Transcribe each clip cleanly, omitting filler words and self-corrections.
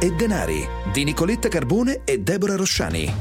e denari di Nicoletta Carbone e Deborah Rosciani.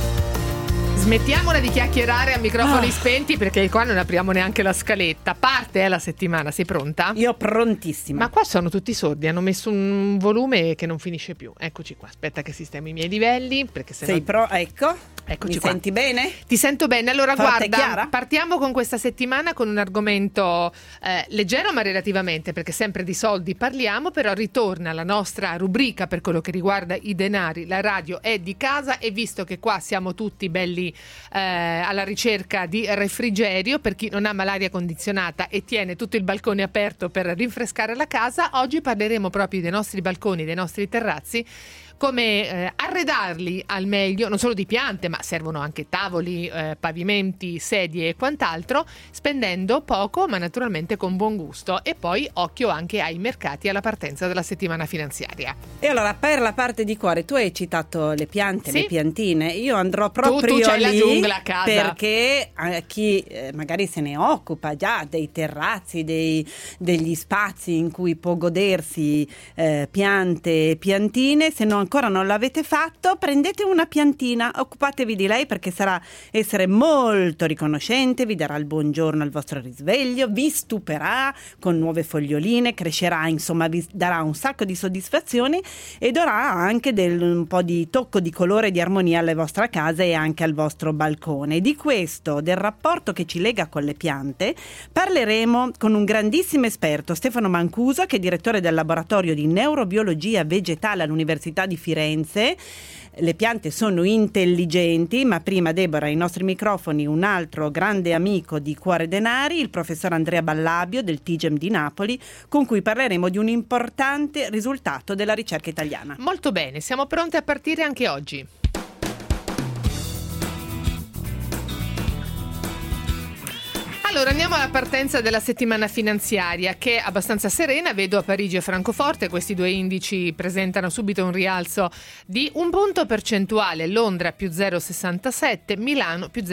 Smettiamola di chiacchierare a microfoni spenti, perché qua non apriamo neanche la scaletta. Parte la settimana, sei pronta? Io prontissima. Ma qua sono tutti sordi, hanno messo un volume che non finisce più. Eccoci qua, aspetta che sistemo i miei livelli, perché se Sei ecco. Eccoci Mi qua. senti bene? Ti sento bene. Allora Forte, guarda, chiara? partiamo con questa settimana con un argomento leggero ma relativamente, perché sempre di soldi parliamo, però ritorna la nostra rubrica per quello che riguarda i denari. La radio è di casa e visto che qua siamo tutti belli alla ricerca di refrigerio, per chi non ama l'aria condizionata e tiene tutto il balcone aperto per rinfrescare la casa, oggi parleremo proprio dei nostri balconi, dei nostri terrazzi, come arredarli al meglio, non solo di piante, ma servono anche tavoli, pavimenti, sedie e quant'altro, spendendo poco ma naturalmente con buon gusto. E poi occhio anche ai mercati alla partenza della settimana finanziaria. E allora, per la parte di cuore, tu hai citato le piante, Sì. le piantine. Io andrò proprio tu c'hai lì la giungla a casa. perché chi magari se ne occupa già dei terrazzi, degli spazi in cui può godersi piante e piantine, se no ancora non l'avete fatto, prendete una piantina, occupatevi di lei perché sarà essere molto riconoscente, vi darà il buongiorno al vostro risveglio, vi stuperà con nuove foglioline, crescerà, insomma vi darà un sacco di soddisfazioni e darà anche un po' di tocco di colore e di armonia alle vostre case e anche al vostro balcone. Di questo, del rapporto che ci lega con le piante, parleremo con un grandissimo esperto, Stefano Mancuso, che è direttore del laboratorio di neurobiologia vegetale all'Università di Firenze. Le piante sono intelligenti, ma prima, Deborah, ai nostri microfoni un altro grande amico di Cuore Denari, il professor Andrea Ballabio del TIGEM di Napoli, con cui parleremo di un importante risultato della ricerca italiana. Molto bene, siamo pronti a partire anche oggi. Allora andiamo alla partenza della settimana finanziaria, che è abbastanza serena. Vedo a Parigi e Francoforte questi due indici presentano subito un rialzo di un punto percentuale, Londra più 0,67, Milano più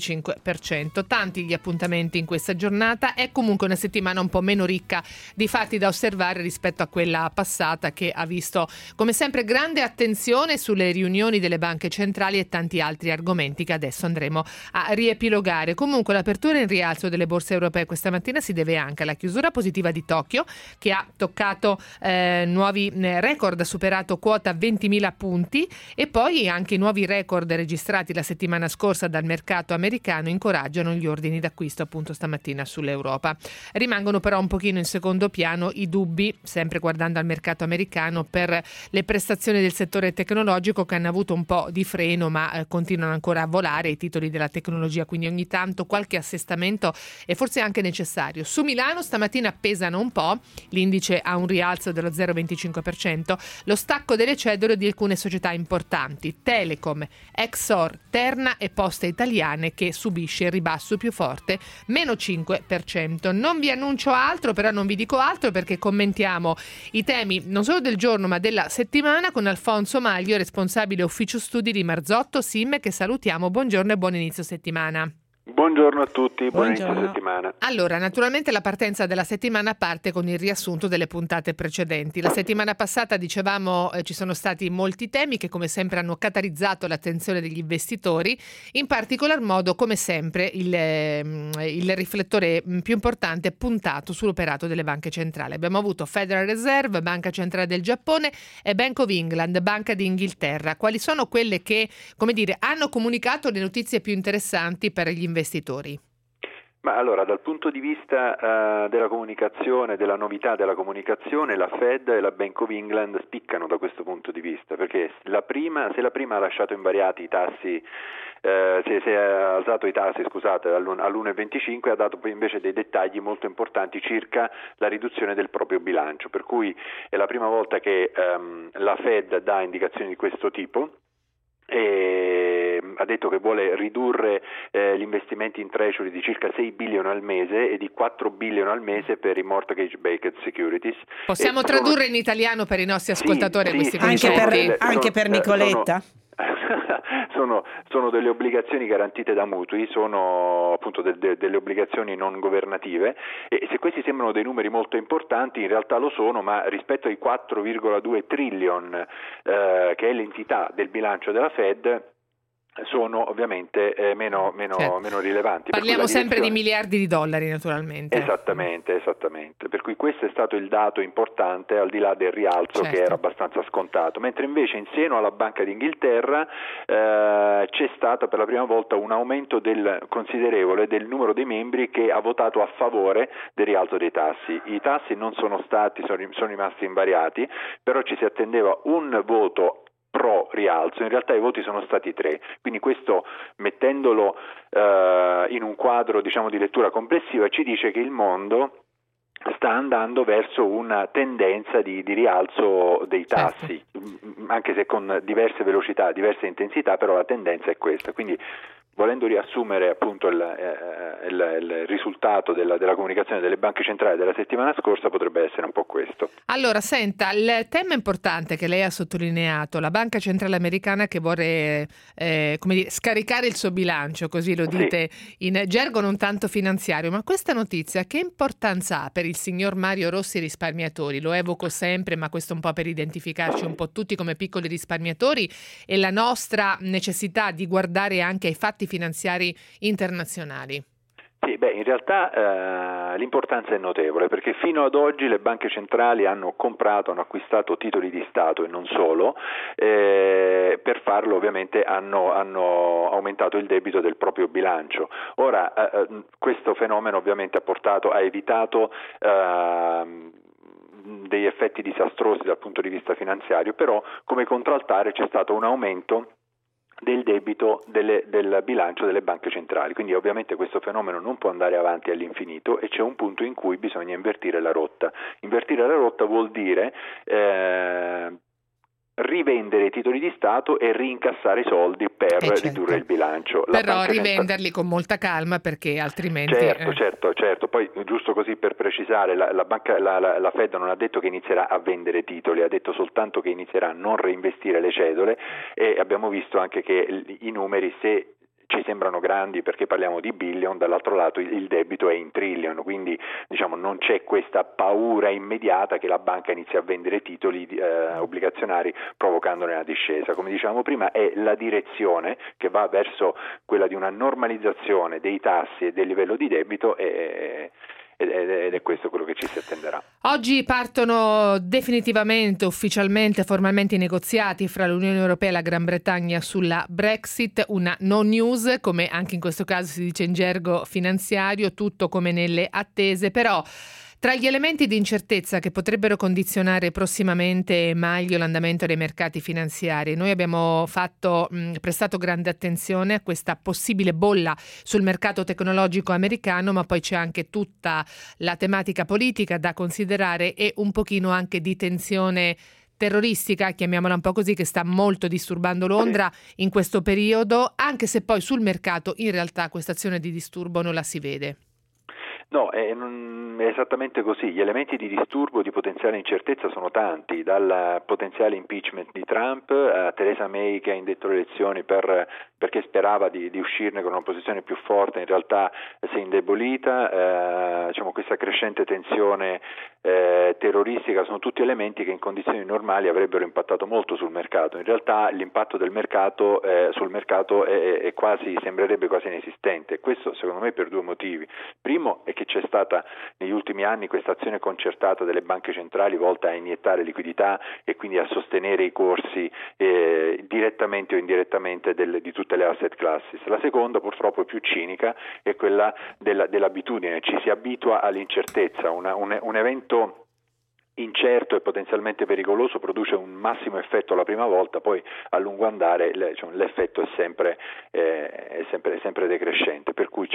0,25%. Tanti gli appuntamenti in questa giornata, è comunque una settimana un po' meno ricca di fatti da osservare rispetto a quella passata, che ha visto come sempre grande attenzione sulle riunioni delle banche centrali e tanti altri argomenti che adesso andremo a riepilogare. Comunque l'apertura in rialzo delle borse europee questa mattina si deve anche alla chiusura positiva di Tokyo, che ha toccato nuovi record, ha superato quota 20.000 punti, e poi anche i nuovi record registrati la settimana scorsa dal mercato americano incoraggiano gli ordini d'acquisto appunto stamattina sull'Europa. Rimangono però un pochino in secondo piano i dubbi, sempre guardando al mercato americano, per le prestazioni del settore tecnologico, che hanno avuto un po' di freno ma continuano ancora a volare i titoli della tecnologia, quindi ogni tanto qualche assestamento è forse anche necessario. Su Milano stamattina pesano un po', l'indice ha un rialzo dello 0,25%, lo stacco delle cedole di alcune società importanti, Telecom, Exor, Terna e Poste Italiane, che subisce il ribasso più forte, meno 5%. Non vi annuncio altro, però non vi dico altro, perché commentiamo i temi non solo del giorno ma della settimana con Alfonso Maglio, responsabile ufficio studi di Marzotto SIM, che salutiamo. Buongiorno e buon inizio settimana. Buongiorno a tutti, buon Buongiorno. inizio settimana. Allora, naturalmente la partenza della settimana parte con il riassunto delle puntate precedenti. La settimana passata, dicevamo, ci sono stati molti temi che come sempre hanno catalizzato l'attenzione degli investitori, in particolar modo come sempre il riflettore più importante è puntato sull'operato delle banche centrali. Abbiamo avuto Federal Reserve, Banca Centrale del Giappone e Bank of England, Banca d'Inghilterra. Quali sono quelle che, come dire, hanno comunicato le notizie più interessanti per gli investitori? Ma allora, dal punto di vista della comunicazione, della novità della comunicazione, la Fed e la Bank of England spiccano da questo punto di vista, perché se la prima ha lasciato invariati i tassi, se ha alzato i tassi, scusate, all'1,25, ha dato poi invece dei dettagli molto importanti circa la riduzione del proprio bilancio, per cui è la prima volta che la Fed dà indicazioni di questo tipo. E ha detto che vuole ridurre gli investimenti in treasury di circa 6 billion al mese e di 4 billion al mese per i mortgage-backed securities. Possiamo tradurre in italiano per i nostri ascoltatori questi Anche concetti? per Nicoletta? sono delle obbligazioni garantite da mutui, sono appunto delle obbligazioni non governative, e se questi sembrano dei numeri molto importanti in realtà lo sono, ma rispetto ai 4,2 trillion che è l'entità del bilancio della Fed sono ovviamente meno rilevanti. Parliamo sempre di miliardi di dollari, naturalmente. Esattamente, per cui questo è stato il dato importante al di là del rialzo, che era abbastanza scontato, mentre invece in seno alla Banca d'Inghilterra c'è stato per la prima volta un aumento considerevole del numero dei membri che ha votato a favore del rialzo dei tassi. I tassi non sono rimasti invariati, però ci si attendeva un voto pro rialzo, in realtà i voti sono stati 3, quindi questo, mettendolo in un quadro diciamo di lettura complessiva, ci dice che il mondo sta andando verso una tendenza di rialzo dei tassi, anche se con diverse velocità, diverse intensità, però la tendenza è questa. Quindi, volendo riassumere appunto il risultato della comunicazione delle banche centrali della settimana scorsa, potrebbe essere un po' questo. Allora, senta, il tema importante che lei ha sottolineato, la Banca Centrale Americana che vuole scaricare il suo bilancio, così lo dite in gergo non tanto finanziario, ma questa notizia che importanza ha per il signor Mario Rossi risparmiatori? Lo evoco sempre, ma questo un po' per identificarci un po' tutti come piccoli risparmiatori e la nostra necessità di guardare anche ai fatti finanziari internazionali. Sì, in realtà l'importanza è notevole, perché fino ad oggi le banche centrali hanno acquistato titoli di Stato e non solo, per farlo ovviamente hanno aumentato il debito del proprio bilancio. Ora questo fenomeno ovviamente ha evitato degli effetti disastrosi dal punto di vista finanziario, però come contraltare c'è stato un aumento del debito del bilancio delle banche centrali, quindi ovviamente questo fenomeno non può andare avanti all'infinito e c'è un punto in cui bisogna invertire la rotta. Invertire la rotta vuol dire rivendere i titoli di Stato e rincassare i soldi per ridurre il bilancio. Però rivenderli con molta calma, perché altrimenti... Certo. Poi giusto così per precisare, la Fed non ha detto che inizierà a vendere titoli, ha detto soltanto che inizierà a non reinvestire le cedole, e abbiamo visto anche che i numeri, se ci sembrano grandi perché parliamo di billion, dall'altro lato il debito è in trillion, quindi diciamo non c'è questa paura immediata che la banca inizi a vendere titoli obbligazionari provocandone una discesa. Come dicevamo prima, è la direzione che va verso quella di una normalizzazione dei tassi e del livello di debito, ed è questo quello che ci si attenderà. Oggi partono definitivamente, ufficialmente, formalmente i negoziati fra l'Unione Europea e la Gran Bretagna sulla Brexit, una no news, come anche in questo caso si dice in gergo finanziario, tutto come nelle attese, però tra gli elementi di incertezza che potrebbero condizionare prossimamente meglio l'andamento dei mercati finanziari, noi abbiamo prestato grande attenzione a questa possibile bolla sul mercato tecnologico americano, ma poi c'è anche tutta la tematica politica da considerare e un pochino anche di tensione terroristica, chiamiamola un po' così, che sta molto disturbando Londra in questo periodo, anche se poi sul mercato in realtà questa azione di disturbo non la si vede. No, è esattamente così. Gli elementi di disturbo, di potenziale incertezza sono tanti, dal potenziale impeachment di Trump a Theresa May che ha indetto le elezioni perché sperava di uscirne con una posizione più forte, in realtà si è indebolita, questa crescente tensione terroristica sono tutti elementi che in condizioni normali avrebbero impattato molto sul mercato. In realtà l'impatto del mercato sul mercato sembrerebbe quasi inesistente, questo secondo me per due motivi. Primo è che c'è stata negli ultimi anni questa azione concertata delle banche centrali volta a iniettare liquidità e quindi a sostenere i corsi direttamente o indirettamente di tutte le asset classes. La seconda, purtroppo più cinica, è quella dell'abitudine, ci si abitua all'incertezza, un evento incerto e potenzialmente pericoloso produce un massimo effetto la prima volta, poi a lungo andare l'effetto è sempre decrescente, per cui c'è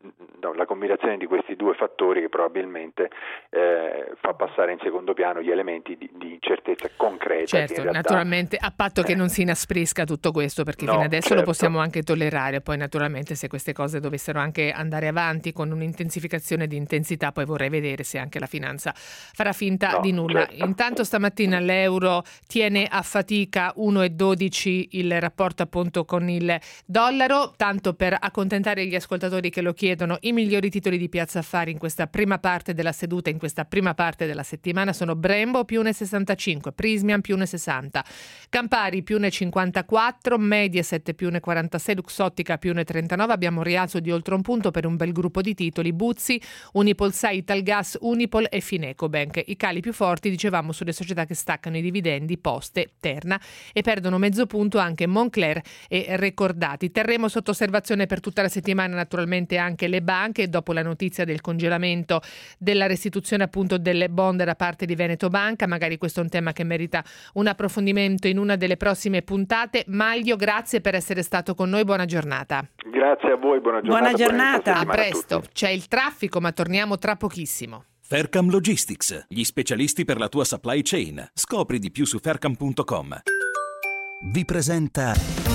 la combinazione di questi due fattori che probabilmente fa passare in secondo piano gli elementi di incertezza concreta. Certo, naturalmente, a patto che non si inasprisca tutto questo, perché fino adesso lo possiamo anche tollerare, poi naturalmente se queste cose dovessero anche andare avanti con un'intensificazione di intensità, poi vorrei vedere se anche la finanza farà finta di nulla. Certo. Intanto stamattina l'euro tiene a fatica 1,12 il rapporto appunto con il dollaro, tanto per accontentare gli ascoltatori che lo chiedono. I migliori titoli di Piazza Affari in questa prima parte della seduta, in questa prima parte della settimana sono Brembo più 1,65, Prismian più 1,60, Campari più 1,54, Mediaset più 1,46, Luxottica più 1,39. Abbiamo un rialzo di oltre un punto per un bel gruppo di titoli: Buzzi, Unipol 6, Italgas, Unipol e Finecobank. I cali più forti, dicevamo, sulle società che staccano i dividendi, Poste, Terna, e perdono mezzo punto anche Moncler e Recordati. Terremo sotto osservazione per tutta la settimana naturalmente anche le banche, dopo la notizia del congelamento della restituzione appunto delle bond da parte di Veneto Banca. Magari questo è un tema che merita un approfondimento in una delle prossime puntate. Maglio, grazie per essere stato con noi, buona giornata. Grazie a voi, buona giornata. Buona giornata. A presto. C'è il traffico, ma torniamo tra pochissimo. Faircam Logistics, gli specialisti per la tua supply chain. Scopri di più su faircam.com. Vi presenta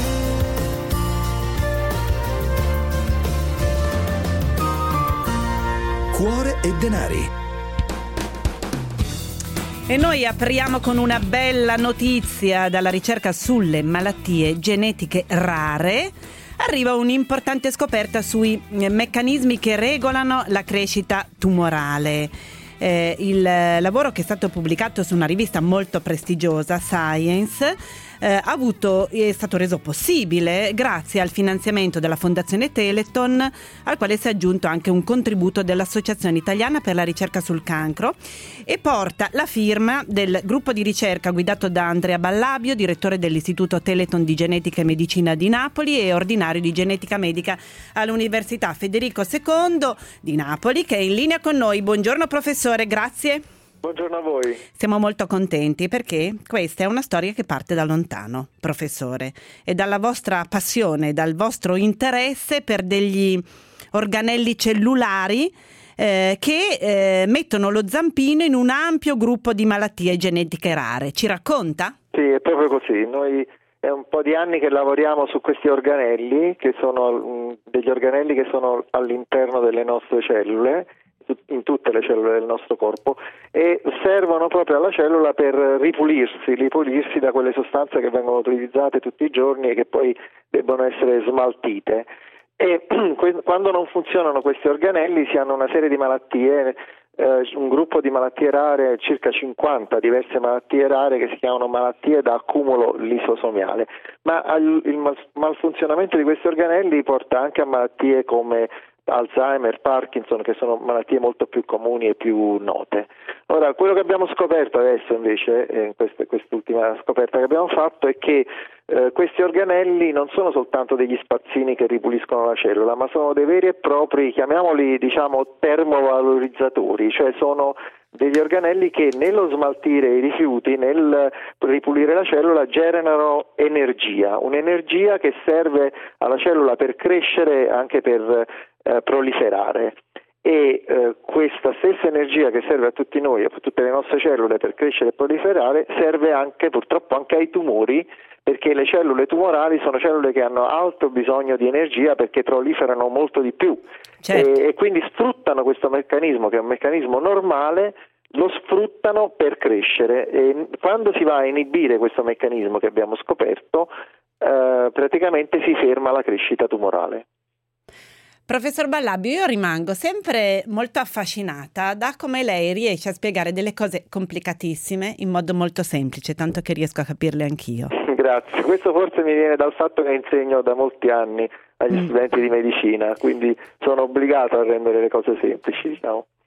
Cuore e Denari. E noi apriamo con una bella notizia dalla ricerca sulle malattie genetiche rare. Arriva un'importante scoperta sui meccanismi che regolano la crescita tumorale. Il lavoro, che è stato pubblicato su una rivista molto prestigiosa, Science, è stato reso possibile grazie al finanziamento della Fondazione Teleton, al quale si è aggiunto anche un contributo dell'Associazione Italiana per la Ricerca sul Cancro, e porta la firma del gruppo di ricerca guidato da Andrea Ballabio, direttore dell'Istituto Teleton di Genetica e Medicina di Napoli e ordinario di Genetica Medica all'Università Federico II di Napoli, che è in linea con noi. Buongiorno professore, grazie. Buongiorno a voi. Siamo molto contenti perché questa è una storia che parte da lontano, professore, e dalla vostra passione, dal vostro interesse per degli organelli cellulari che mettono lo zampino in un ampio gruppo di malattie genetiche rare. Ci racconta? Sì, è proprio così. Noi è un po' di anni che lavoriamo su questi organelli, che sono degli organelli che sono all'interno delle nostre cellule, in tutte le cellule del nostro corpo, e servono proprio alla cellula per ripulirsi da quelle sostanze che vengono utilizzate tutti i giorni e che poi debbono essere smaltite. E quando non funzionano questi organelli si hanno una serie di malattie, un gruppo di malattie rare, circa 50 diverse malattie rare che si chiamano malattie da accumulo lisosomiale, ma il malfunzionamento di questi organelli porta anche a malattie come Alzheimer, Parkinson, che sono malattie molto più comuni e più note. Ora, quello che abbiamo scoperto adesso invece, quest'ultima scoperta che abbiamo fatto, è che questi organelli non sono soltanto degli spazzini che ripuliscono la cellula, ma sono dei veri e propri, chiamiamoli termovalorizzatori, cioè sono degli organelli che nello smaltire i rifiuti, nel ripulire la cellula, generano energia, un'energia che serve alla cellula per crescere, anche per proliferare. E questa stessa energia che serve a tutti noi, a tutte le nostre cellule per crescere e proliferare, serve anche purtroppo anche ai tumori, perché le cellule tumorali sono cellule che hanno alto bisogno di energia perché proliferano molto di più. Certo. E quindi sfruttano questo meccanismo, che è un meccanismo normale, lo sfruttano per crescere, e quando si va a inibire questo meccanismo che abbiamo scoperto, praticamente si ferma la crescita tumorale. Professor Ballabio, io rimango sempre molto affascinata da come lei riesce a spiegare delle cose complicatissime in modo molto semplice, tanto che riesco a capirle anch'io. Grazie, questo forse mi viene dal fatto che insegno da molti anni agli studenti di medicina, quindi sono obbligato a rendere le cose semplici, diciamo.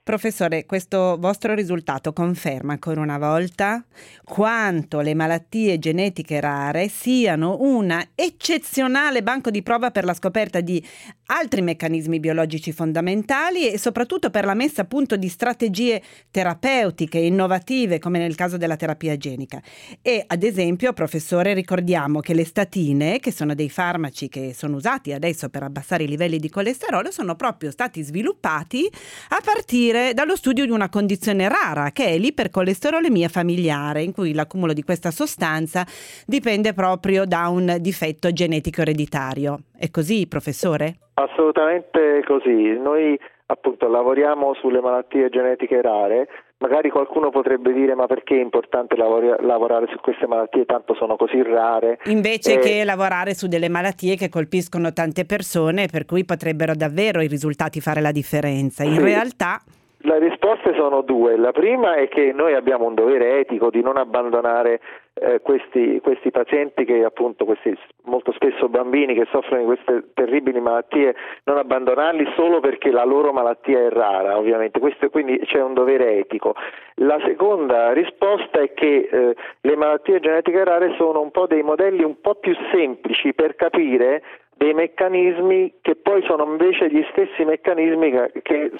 Professore, questo vostro risultato conferma ancora una volta quanto le malattie genetiche rare siano una eccezionale banco di prova per la scoperta di altri meccanismi biologici fondamentali e soprattutto per la messa a punto di strategie terapeutiche innovative, come nel caso della terapia genica. E ad esempio, professore, ricordiamo che le statine, che sono dei farmaci che sono usati adesso per abbassare i livelli di colesterolo, sono proprio stati sviluppati a partire dallo studio di una condizione rara, che è l'ipercolesterolemia familiare, in cui l'accumulo di questa sostanza dipende proprio da un difetto genetico ereditario. È così, professore? Assolutamente così. Noi appunto lavoriamo sulle malattie genetiche rare. Magari qualcuno potrebbe dire: ma perché è importante lavorare su queste malattie, tanto sono così rare? Invece che lavorare su delle malattie che colpiscono tante persone, per cui potrebbero davvero i risultati fare la differenza. In realtà le risposte sono due. La prima è che noi abbiamo un dovere etico di non abbandonare questi pazienti, che appunto questi molto spesso bambini che soffrono di queste terribili malattie, non abbandonarli solo perché la loro malattia è rara, ovviamente. Quindi c'è un dovere etico. La seconda risposta è che le malattie genetiche rare sono un po' dei modelli un po' più semplici per capire dei meccanismi che poi sono invece gli stessi meccanismi che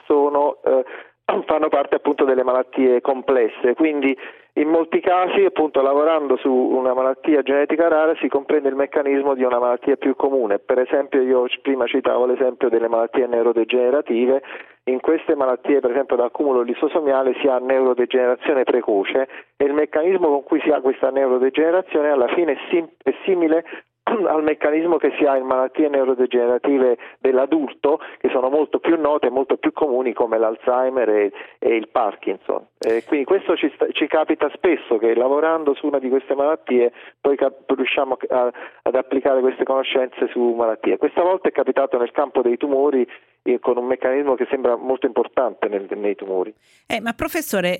fanno parte appunto delle malattie complesse. Quindi in molti casi, appunto, lavorando su una malattia genetica rara si comprende il meccanismo di una malattia più comune. Per esempio, io prima citavo l'esempio delle malattie neurodegenerative. In queste malattie, per esempio d'accumulo lisosomiale, si ha neurodegenerazione precoce e il meccanismo con cui si ha questa neurodegenerazione alla fine è simile al meccanismo che si ha in malattie neurodegenerative dell'adulto, che sono molto più note e molto più comuni, come l'Alzheimer e il Parkinson. Quindi questo ci capita spesso, che lavorando su una di queste malattie poi riusciamo ad applicare queste conoscenze su malattie. Questa volta è capitato nel campo dei tumori, con un meccanismo che sembra molto importante nei tumori. Ma professore,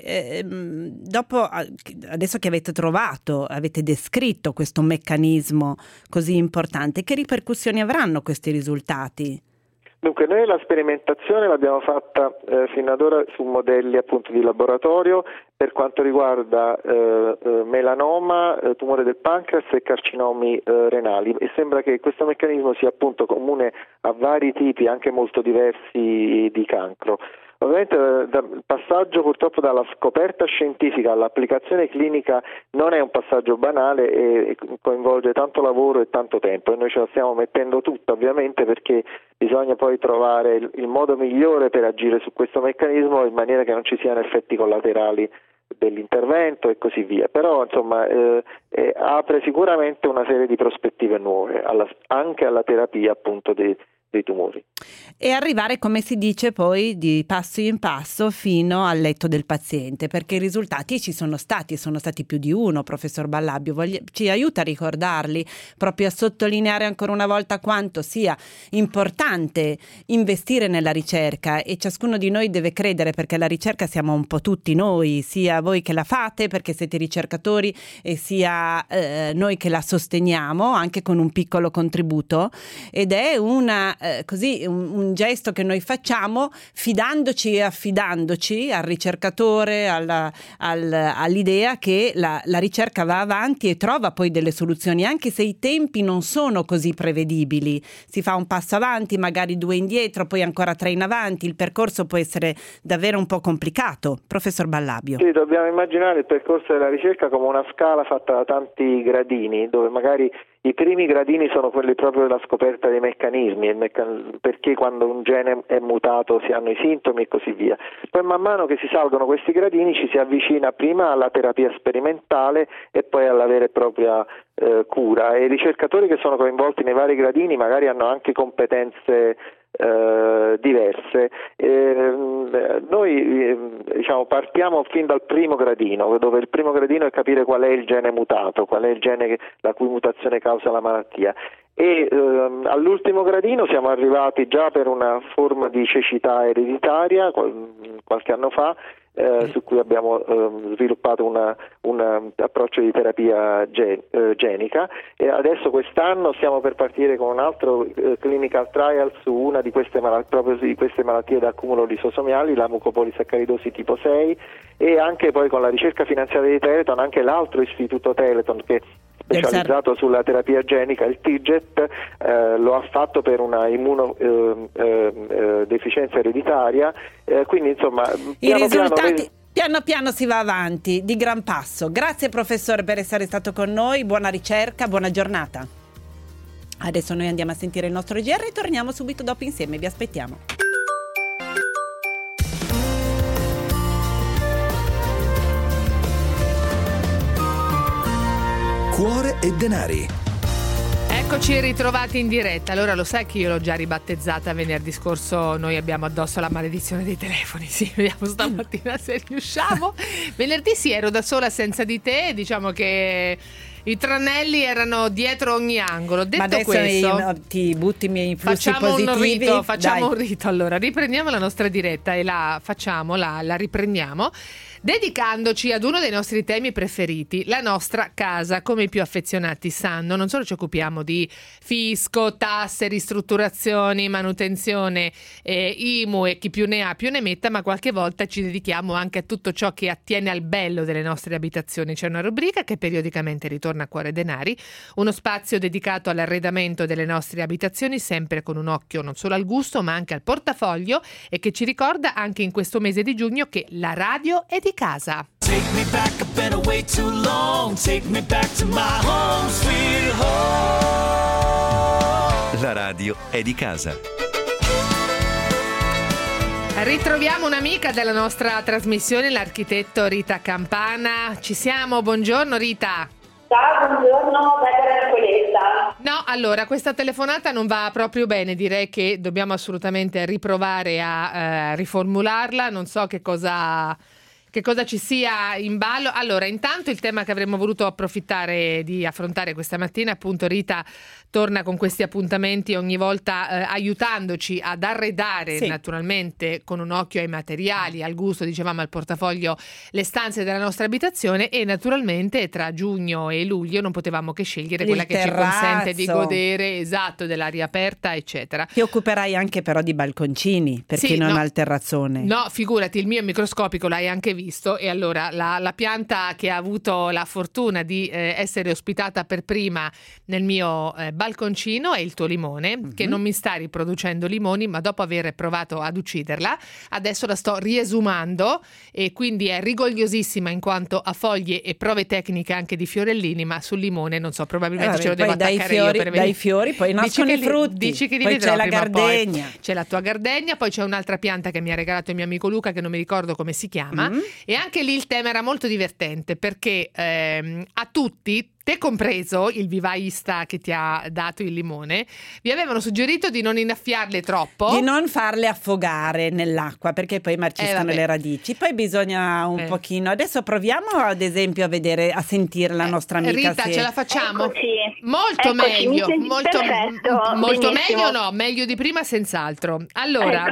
dopo, adesso che avete descritto questo meccanismo così importante, che ripercussioni avranno questi risultati? Dunque, noi la sperimentazione l'abbiamo fatta fino ad ora su modelli appunto di laboratorio per quanto riguarda melanoma, tumore del pancreas e carcinomi renali, e sembra che questo meccanismo sia appunto comune a vari tipi anche molto diversi di cancro. Ovviamente il passaggio purtroppo dalla scoperta scientifica all'applicazione clinica non è un passaggio banale e coinvolge tanto lavoro e tanto tempo, e noi ce la stiamo mettendo tutta, ovviamente, perché bisogna poi trovare il modo migliore per agire su questo meccanismo in maniera che non ci siano effetti collaterali dell'intervento e così via. Però insomma apre sicuramente una serie di prospettive nuove anche alla terapia appunto dei tumori. E arrivare, come si dice, poi di passo in passo fino al letto del paziente, perché i risultati ci sono stati più di uno, professor Ballabio. Ci aiuta a ricordarli, proprio a sottolineare ancora una volta quanto sia importante investire nella ricerca, e ciascuno di noi deve credere, perché la ricerca siamo un po' tutti noi, sia voi che la fate perché siete ricercatori e sia noi che la sosteniamo anche con un piccolo contributo, ed è un gesto che noi facciamo fidandoci e affidandoci al ricercatore, all'idea che la ricerca va avanti e trova poi delle soluzioni, anche se i tempi non sono così prevedibili. Si fa un passo avanti, magari 2 indietro, poi ancora 3 in avanti. Il percorso può essere davvero un po' complicato. Professor Ballabio. Sì, dobbiamo immaginare il percorso della ricerca come una scala fatta da tanti gradini, dove magari i primi gradini sono quelli proprio della scoperta dei meccanismi, perché quando un gene è mutato si hanno i sintomi e così via. Poi man mano che si salgono questi gradini ci si avvicina prima alla terapia sperimentale e poi alla vera e propria cura, e i ricercatori che sono coinvolti nei vari gradini magari hanno anche competenze diverse. Noi partiamo fin dal primo gradino, dove il primo gradino è capire qual è il gene mutato, qual è il gene la cui mutazione causa la malattia, e all'ultimo gradino siamo arrivati già per una forma di cecità ereditaria qualche anno fa, su cui abbiamo sviluppato un approccio di terapia genica, e adesso quest'anno stiamo per partire con un altro clinical trial su una di queste proprio di queste malattie da accumulo lisosomiali, la mucopolisaccharidosi tipo 6, e anche poi con la ricerca finanziaria di Teleton, anche l'altro istituto Teleton che specializzato sulla terapia genica, il TIGET, lo ha fatto per una immunodeficienza ereditaria, quindi insomma i risultati piano piano si va avanti di gran passo. Grazie professore per essere stato con noi, buona ricerca, buona giornata. Adesso noi andiamo a sentire il nostro GR e torniamo subito dopo insieme, vi aspettiamo. Cuore e denari. Eccoci ritrovati in diretta. Allora lo sai che io l'ho già ribattezzata venerdì scorso, noi abbiamo addosso la maledizione dei telefoni, sì, vediamo stamattina se riusciamo. Venerdì sì, ero da sola senza di te, diciamo che i tranelli erano dietro ogni angolo. Detto ma adesso questo, ti butti i miei influssi positivi. Facciamo un rito. Allora riprendiamo la nostra diretta e la riprendiamo dedicandoci ad uno dei nostri temi preferiti, la nostra casa. Come i più affezionati sanno, non solo ci occupiamo di fisco, tasse, ristrutturazioni, manutenzione, IMU e chi più ne ha più ne metta, ma qualche volta ci dedichiamo anche a tutto ciò che attiene al bello delle nostre abitazioni. C'è una rubrica che periodicamente ritorna a Cuore Denari, uno spazio dedicato all'arredamento delle nostre abitazioni, sempre con un occhio non solo al gusto ma anche al portafoglio, e che ci ricorda anche in questo mese di giugno che la radio è di casa. Take me back, I've been away too long. Take me back to my home, sweet home. La radio è di casa. Ritroviamo un'amica della nostra trasmissione, l'architetto Rita Campana. Ci siamo, buongiorno Rita. Ciao, buongiorno, Barbara Nicoletta. No, allora, questa telefonata non va proprio bene, direi che dobbiamo assolutamente riprovare a riformularla, non so che cosa ci sia in ballo. Allora, intanto il tema che avremmo voluto approfittare di affrontare questa mattina, appunto Rita torna con questi appuntamenti ogni volta aiutandoci ad arredare, sì, naturalmente con un occhio ai materiali, al gusto, dicevamo, al portafoglio, le stanze della nostra abitazione, e naturalmente tra giugno e luglio non potevamo che scegliere quella che ci consente di godere, esatto, dell'aria aperta, eccetera. Ti occuperai anche però di balconcini, per chi non ha il terrazzone. No, figurati, il mio è microscopico, l'hai anche visto, e allora la pianta che ha avuto la fortuna di essere ospitata per prima nel mio balconcino è il tuo limone, che non mi sta riproducendo limoni, ma dopo aver provato ad ucciderla adesso la sto riesumando, e quindi è rigogliosissima in quanto a foglie e prove tecniche anche di fiorellini, ma sul limone non so, probabilmente ce lo devo attaccare io per vedere. Dai fiori poi nascono i frutti, dici che poi c'è la gardegna, c'è la tua gardegna, poi c'è un'altra pianta che mi ha regalato il mio amico Luca che non mi ricordo come si chiama, e anche lì il tema era molto divertente perché a tutti, te compreso, il vivaista che ti ha dato il limone, vi avevano suggerito di non innaffiarle troppo, di non farle affogare nell'acqua perché poi marciscono le radici, poi bisogna un pochino. Adesso proviamo ad esempio a vedere, a sentire la nostra amica. Rita, ce la facciamo? Eccoci. Molto meglio, molto benissimo. meglio, no, meglio di prima senz'altro. Allora,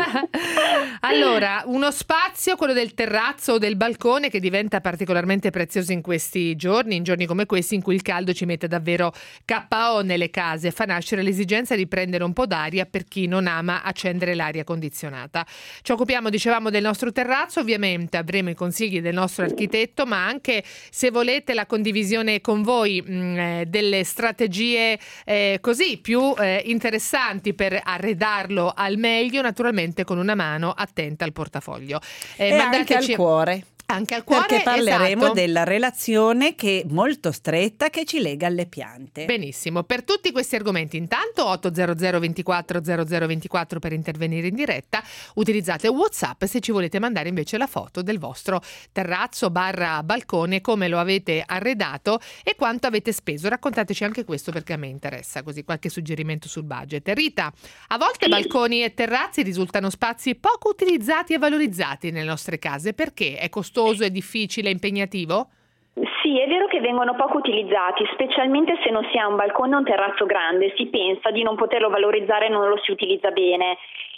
allora, uno spazio, quello del terrazzo o del balcone, che diventa particolarmente prezioso in questi giorni, in giorni come questi in cui il caldo ci mette davvero KO nelle case, fa nascere l'esigenza di prendere un po' d'aria per chi non ama accendere l'aria condizionata. Ci occupiamo, dicevamo, del nostro terrazzo, ovviamente avremo i consigli del nostro architetto, ma anche, se volete, la condivisione con voi delle strategie così più interessanti per arredarlo al meglio, naturalmente con una mano attenta al portafoglio. E anche al cuore. Anche al cuore, perché parleremo, esatto, della relazione che è molto stretta che ci lega alle piante. Benissimo, per tutti questi argomenti intanto 800 24 0024 per intervenire in diretta, utilizzate WhatsApp se ci volete mandare invece la foto del vostro terrazzo / balcone, come lo avete arredato e quanto avete speso. Raccontateci anche questo perché a me interessa, così qualche suggerimento sul budget. Rita, a volte balconi e terrazzi risultano spazi poco utilizzati e valorizzati nelle nostre case, perché è costoso, è difficile, è impegnativo? Sì, è vero che vengono poco utilizzati, specialmente se non si ha un balcone o un terrazzo grande, si pensa di non poterlo valorizzare e non lo si utilizza bene.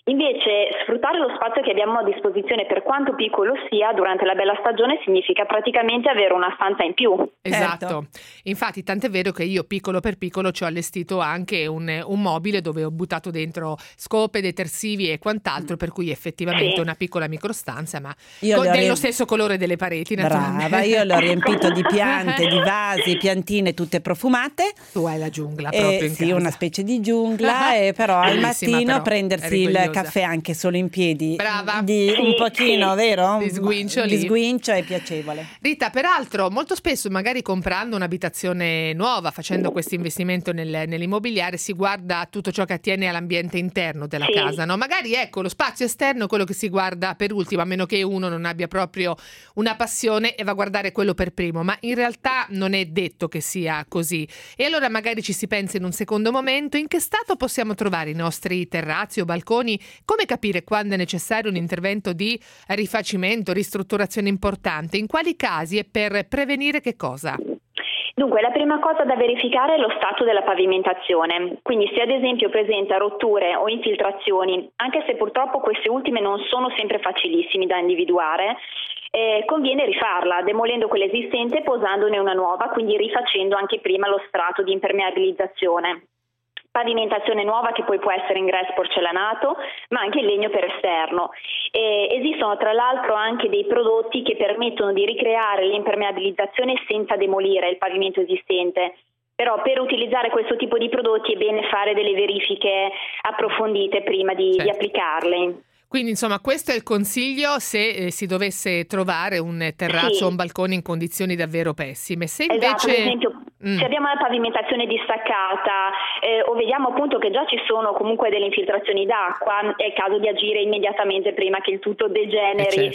Invece sfruttare lo spazio che abbiamo a disposizione, per quanto piccolo sia, durante la bella stagione significa praticamente avere una stanza in più. Esatto, infatti tant'è vero che io piccolo per piccolo ci ho allestito anche un mobile dove ho buttato dentro scope, detersivi e quant'altro, per cui effettivamente una piccola microstanza, ma dello stesso colore delle pareti, naturalmente. Brava, io l'ho riempito di piante, di vasi, piantine tutte profumate. Tu hai la giungla proprio in sì, casa. Una specie di giungla, però al mattino però, prendersi il caffè anche solo in piedi. Brava. Un pochino, vero? Di sguincio è piacevole. Rita, peraltro molto spesso magari comprando un'abitazione nuova, facendo questo investimento nell'immobiliare, si guarda tutto ciò che attiene all'ambiente interno della casa, no? Magari ecco, lo spazio esterno è quello che si guarda per ultimo, a meno che uno non abbia proprio una passione e va a guardare quello per primo, ma in realtà non è detto che sia così. E allora magari ci si pensa in un secondo momento: in che stato possiamo trovare i nostri terrazzi o balconi? Come capire quando è necessario un intervento di rifacimento, ristrutturazione importante? In quali casi e per prevenire che cosa? Dunque, la prima cosa da verificare è lo stato della pavimentazione, quindi se ad esempio presenta rotture o infiltrazioni, anche se purtroppo queste ultime non sono sempre facilissimi da individuare, conviene rifarla, demolendo quella esistente e posandone una nuova, quindi rifacendo anche prima lo strato di impermeabilizzazione. Pavimentazione nuova che poi può essere in gres porcellanato, ma anche in legno per esterno. Esistono tra l'altro anche dei prodotti che permettono di ricreare l'impermeabilizzazione senza demolire il pavimento esistente. Però per utilizzare questo tipo di prodotti è bene fare delle verifiche approfondite prima di applicarli. Quindi insomma questo è il consiglio se si dovesse trovare un terrazzo o un balcone in condizioni davvero pessime. Se invece... Esatto, ad esempio se abbiamo la pavimentazione distaccata o vediamo appunto che già ci sono comunque delle infiltrazioni d'acqua, è il caso di agire immediatamente prima che il tutto degeneri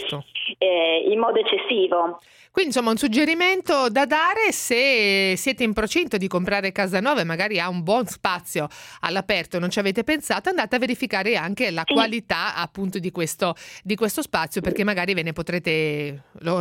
in modo eccessivo. Quindi insomma un suggerimento da dare: se siete in procinto di comprare casa nuova e magari ha un buon spazio all'aperto, non ci avete pensato, andate a verificare anche la qualità appunto di questo spazio, perché magari ve ne potrete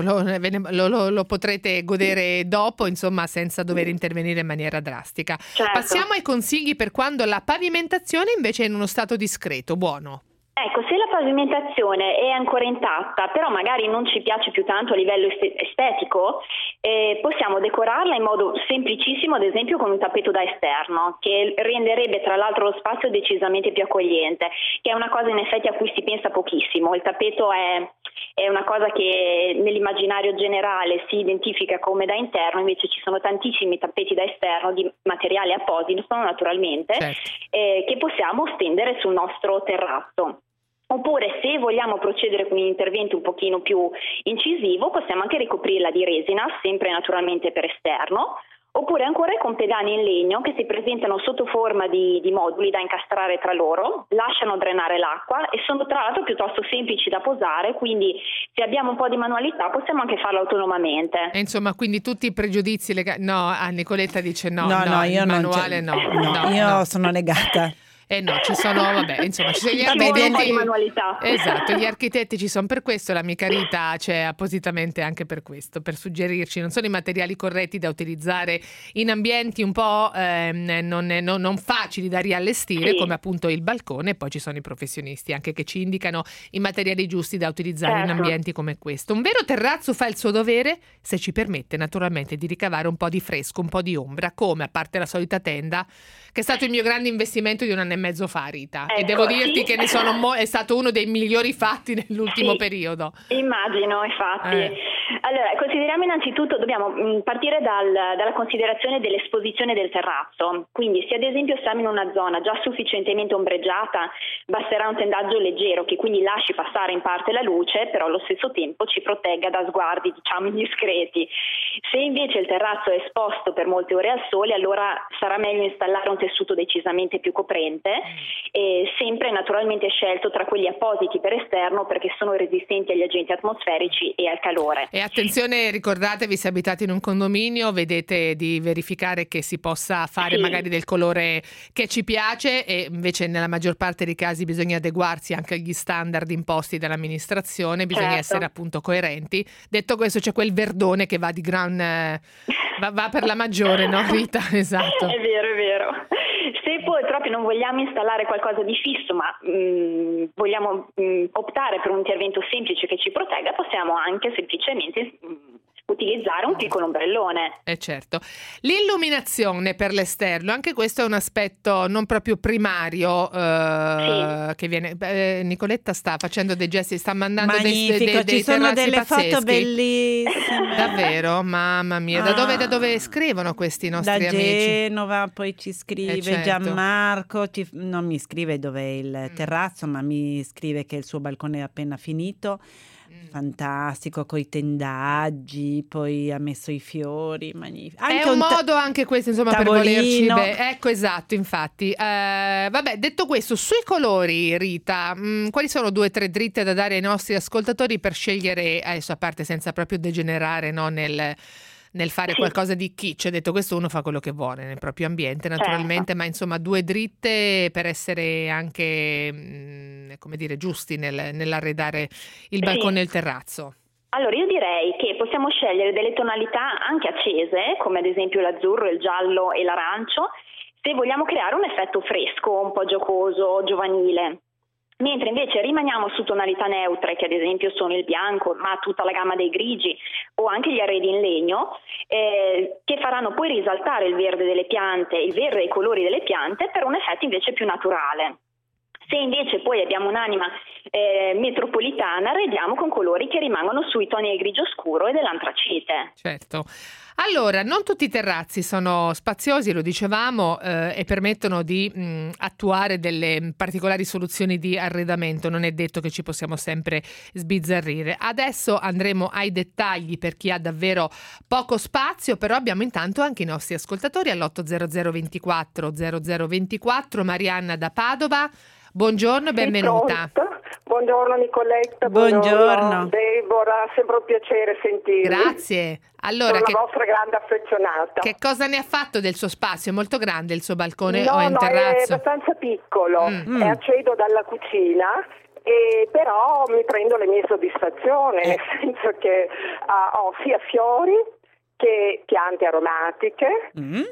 lo potrete godere dopo, insomma, senza dover intervenire in maniera drastica. Certo. Passiamo ai consigli per quando la pavimentazione invece è in uno stato discreto, buono. Ecco, se la pavimentazione è ancora intatta, però magari non ci piace più tanto a livello estetico, possiamo decorarla in modo semplicissimo, ad esempio con un tappeto da esterno, che renderebbe tra l'altro lo spazio decisamente più accogliente, che è una cosa in effetti a cui si pensa pochissimo. Il tappeto è una cosa che nell'immaginario generale si identifica come da interno, invece ci sono tantissimi tappeti da esterno di materiale apposito, naturalmente, che possiamo stendere sul nostro terrazzo. Oppure, se vogliamo procedere con un intervento un pochino più incisivo, possiamo anche ricoprirla di resina, sempre naturalmente per esterno, oppure ancora con pedane in legno che si presentano sotto forma di moduli da incastrare tra loro, lasciano drenare l'acqua e sono tra l'altro piuttosto semplici da posare, quindi se abbiamo un po' di manualità possiamo anche farlo autonomamente. E insomma, quindi tutti i pregiudizi Nicoletta dice no, io il manuale io sono legata. No, ci sono, insomma, ci sono gli architetti di manualità. Esatto, gli architetti ci sono per questo, la mia carita c'è appositamente anche per questo, per suggerirci non solo i materiali corretti da utilizzare in ambienti un po' non facili da riallestire, come appunto il balcone, e poi ci sono i professionisti anche che ci indicano i materiali giusti da utilizzare in ambienti come questo. Un vero terrazzo fa il suo dovere se ci permette naturalmente di ricavare un po' di fresco, un po' di ombra, come a parte la solita tenda, che è stato il mio grande investimento di un anno e mezzo fa, Rita, e devo dirti che è stato uno dei migliori fatti nell'ultimo periodo. Immagino, infatti. Allora, consideriamo innanzitutto, dobbiamo partire dalla considerazione dell'esposizione del terrazzo. Quindi se ad esempio siamo in una zona già sufficientemente ombreggiata, basterà un tendaggio leggero che quindi lasci passare in parte la luce, però allo stesso tempo ci protegga da sguardi, diciamo, indiscreti. Se invece il terrazzo è esposto per molte ore al sole, allora sarà meglio installare un tessuto decisamente più coprente, e sempre naturalmente scelto tra quelli appositi per esterno, perché sono resistenti agli agenti atmosferici e al calore. E attenzione, ricordatevi, se abitate in un condominio, vedete di verificare che si possa fare magari del colore che ci piace, e invece nella maggior parte dei casi bisogna adeguarsi anche agli standard imposti dall'amministrazione, bisogna essere appunto coerenti. Detto questo, c'è quel verdone che va di va per la maggiore, no Rita? Esatto. È vero. Se poi proprio non vogliamo installare qualcosa di fisso, ma vogliamo optare per un intervento semplice che ci protegga, possiamo anche semplicemente utilizzare un piccolo ombrellone. Certo. L'illuminazione per l'esterno, anche questo è un aspetto non proprio primario che viene. Nicoletta sta facendo dei gesti, sta mandando magnifico, dei ci sono terrazzi delle pazzeschi. foto bellissime. Davvero, mamma mia, da dove scrivono questi nostri da amici? Genova, poi ci scrive certo. Gianmarco, non mi scrive dov'è il terrazzo, ma mi scrive che il suo balcone è appena finito. Fantastico, coi tendaggi, poi ha messo i fiori, magnifico. Anche è un modo anche questo, insomma, tavolino. per volerci ecco, esatto, infatti. Vabbè, detto questo, sui colori, Rita, quali sono 2 o 3 dritte da dare ai nostri ascoltatori per scegliere, adesso a parte senza proprio degenerare, no, nel fare qualcosa di kitsch? Detto questo, uno fa quello che vuole nel proprio ambiente, naturalmente, ma insomma 2 dritte per essere anche, come dire, giusti nell'arredare il balcone e il terrazzo. Allora, io direi che possiamo scegliere delle tonalità anche accese, come ad esempio l'azzurro, il giallo e l'arancio, se vogliamo creare un effetto fresco, un po' giocoso, giovanile. Mentre invece rimaniamo su tonalità neutre, che ad esempio sono il bianco, ma tutta la gamma dei grigi o anche gli arredi in legno, che faranno poi risaltare il verde delle piante, il verde e i colori delle piante per un effetto invece più naturale. Se invece poi abbiamo un'anima metropolitana, arrediamo con colori che rimangono sui toni del grigio scuro e dell'antracite. Certo. Allora, non tutti i terrazzi sono spaziosi, lo dicevamo, e permettono di attuare delle particolari soluzioni di arredamento. Non è detto che ci possiamo sempre sbizzarrire. Adesso andremo ai dettagli per chi ha davvero poco spazio, però abbiamo intanto anche i nostri ascoltatori all'800 24 0024. Marianna da Padova, buongiorno e benvenuta. Buongiorno Nicoletta, buongiorno Deborah, sempre un piacere sentirvi. Grazie. Allora, sono la vostra grande affezionata. Che cosa ne ha fatto del suo spazio? È molto grande il suo balcone o No, è in terrazzo? È abbastanza piccolo, è accedo dalla cucina. Però mi prendo le mie soddisfazioni, nel senso che ho sia fiori che piante aromatiche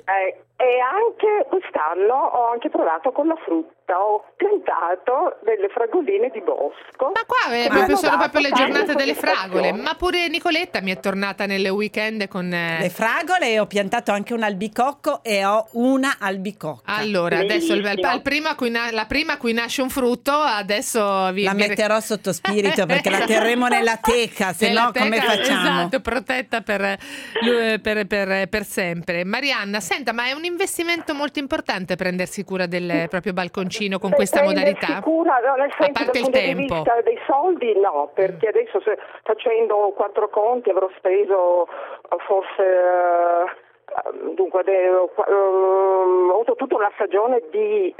e anche quest'anno ho anche provato con la frutta, ho piantato delle fragoline di bosco. Ma qua sono proprio le giornate delle fragole, ma pure Nicoletta mi è tornata nelle weekend con le fragole, e ho piantato anche un albicocco e ho una albicocca. Allora, adesso la prima a cui nasce un frutto, adesso la metterò sotto spirito perché la terremo nella teca, se no come facciamo? Esatto, protetta per sempre. Marianna, senta, ma è un investimento molto importante prendersi cura del proprio balconcino con questa modalità? Cura, no, nel senso, a parte dal il punto tempo. di vista dei soldi no, perché adesso facendo 4 conti avrò speso forse dunque ho avuto tutta una stagione di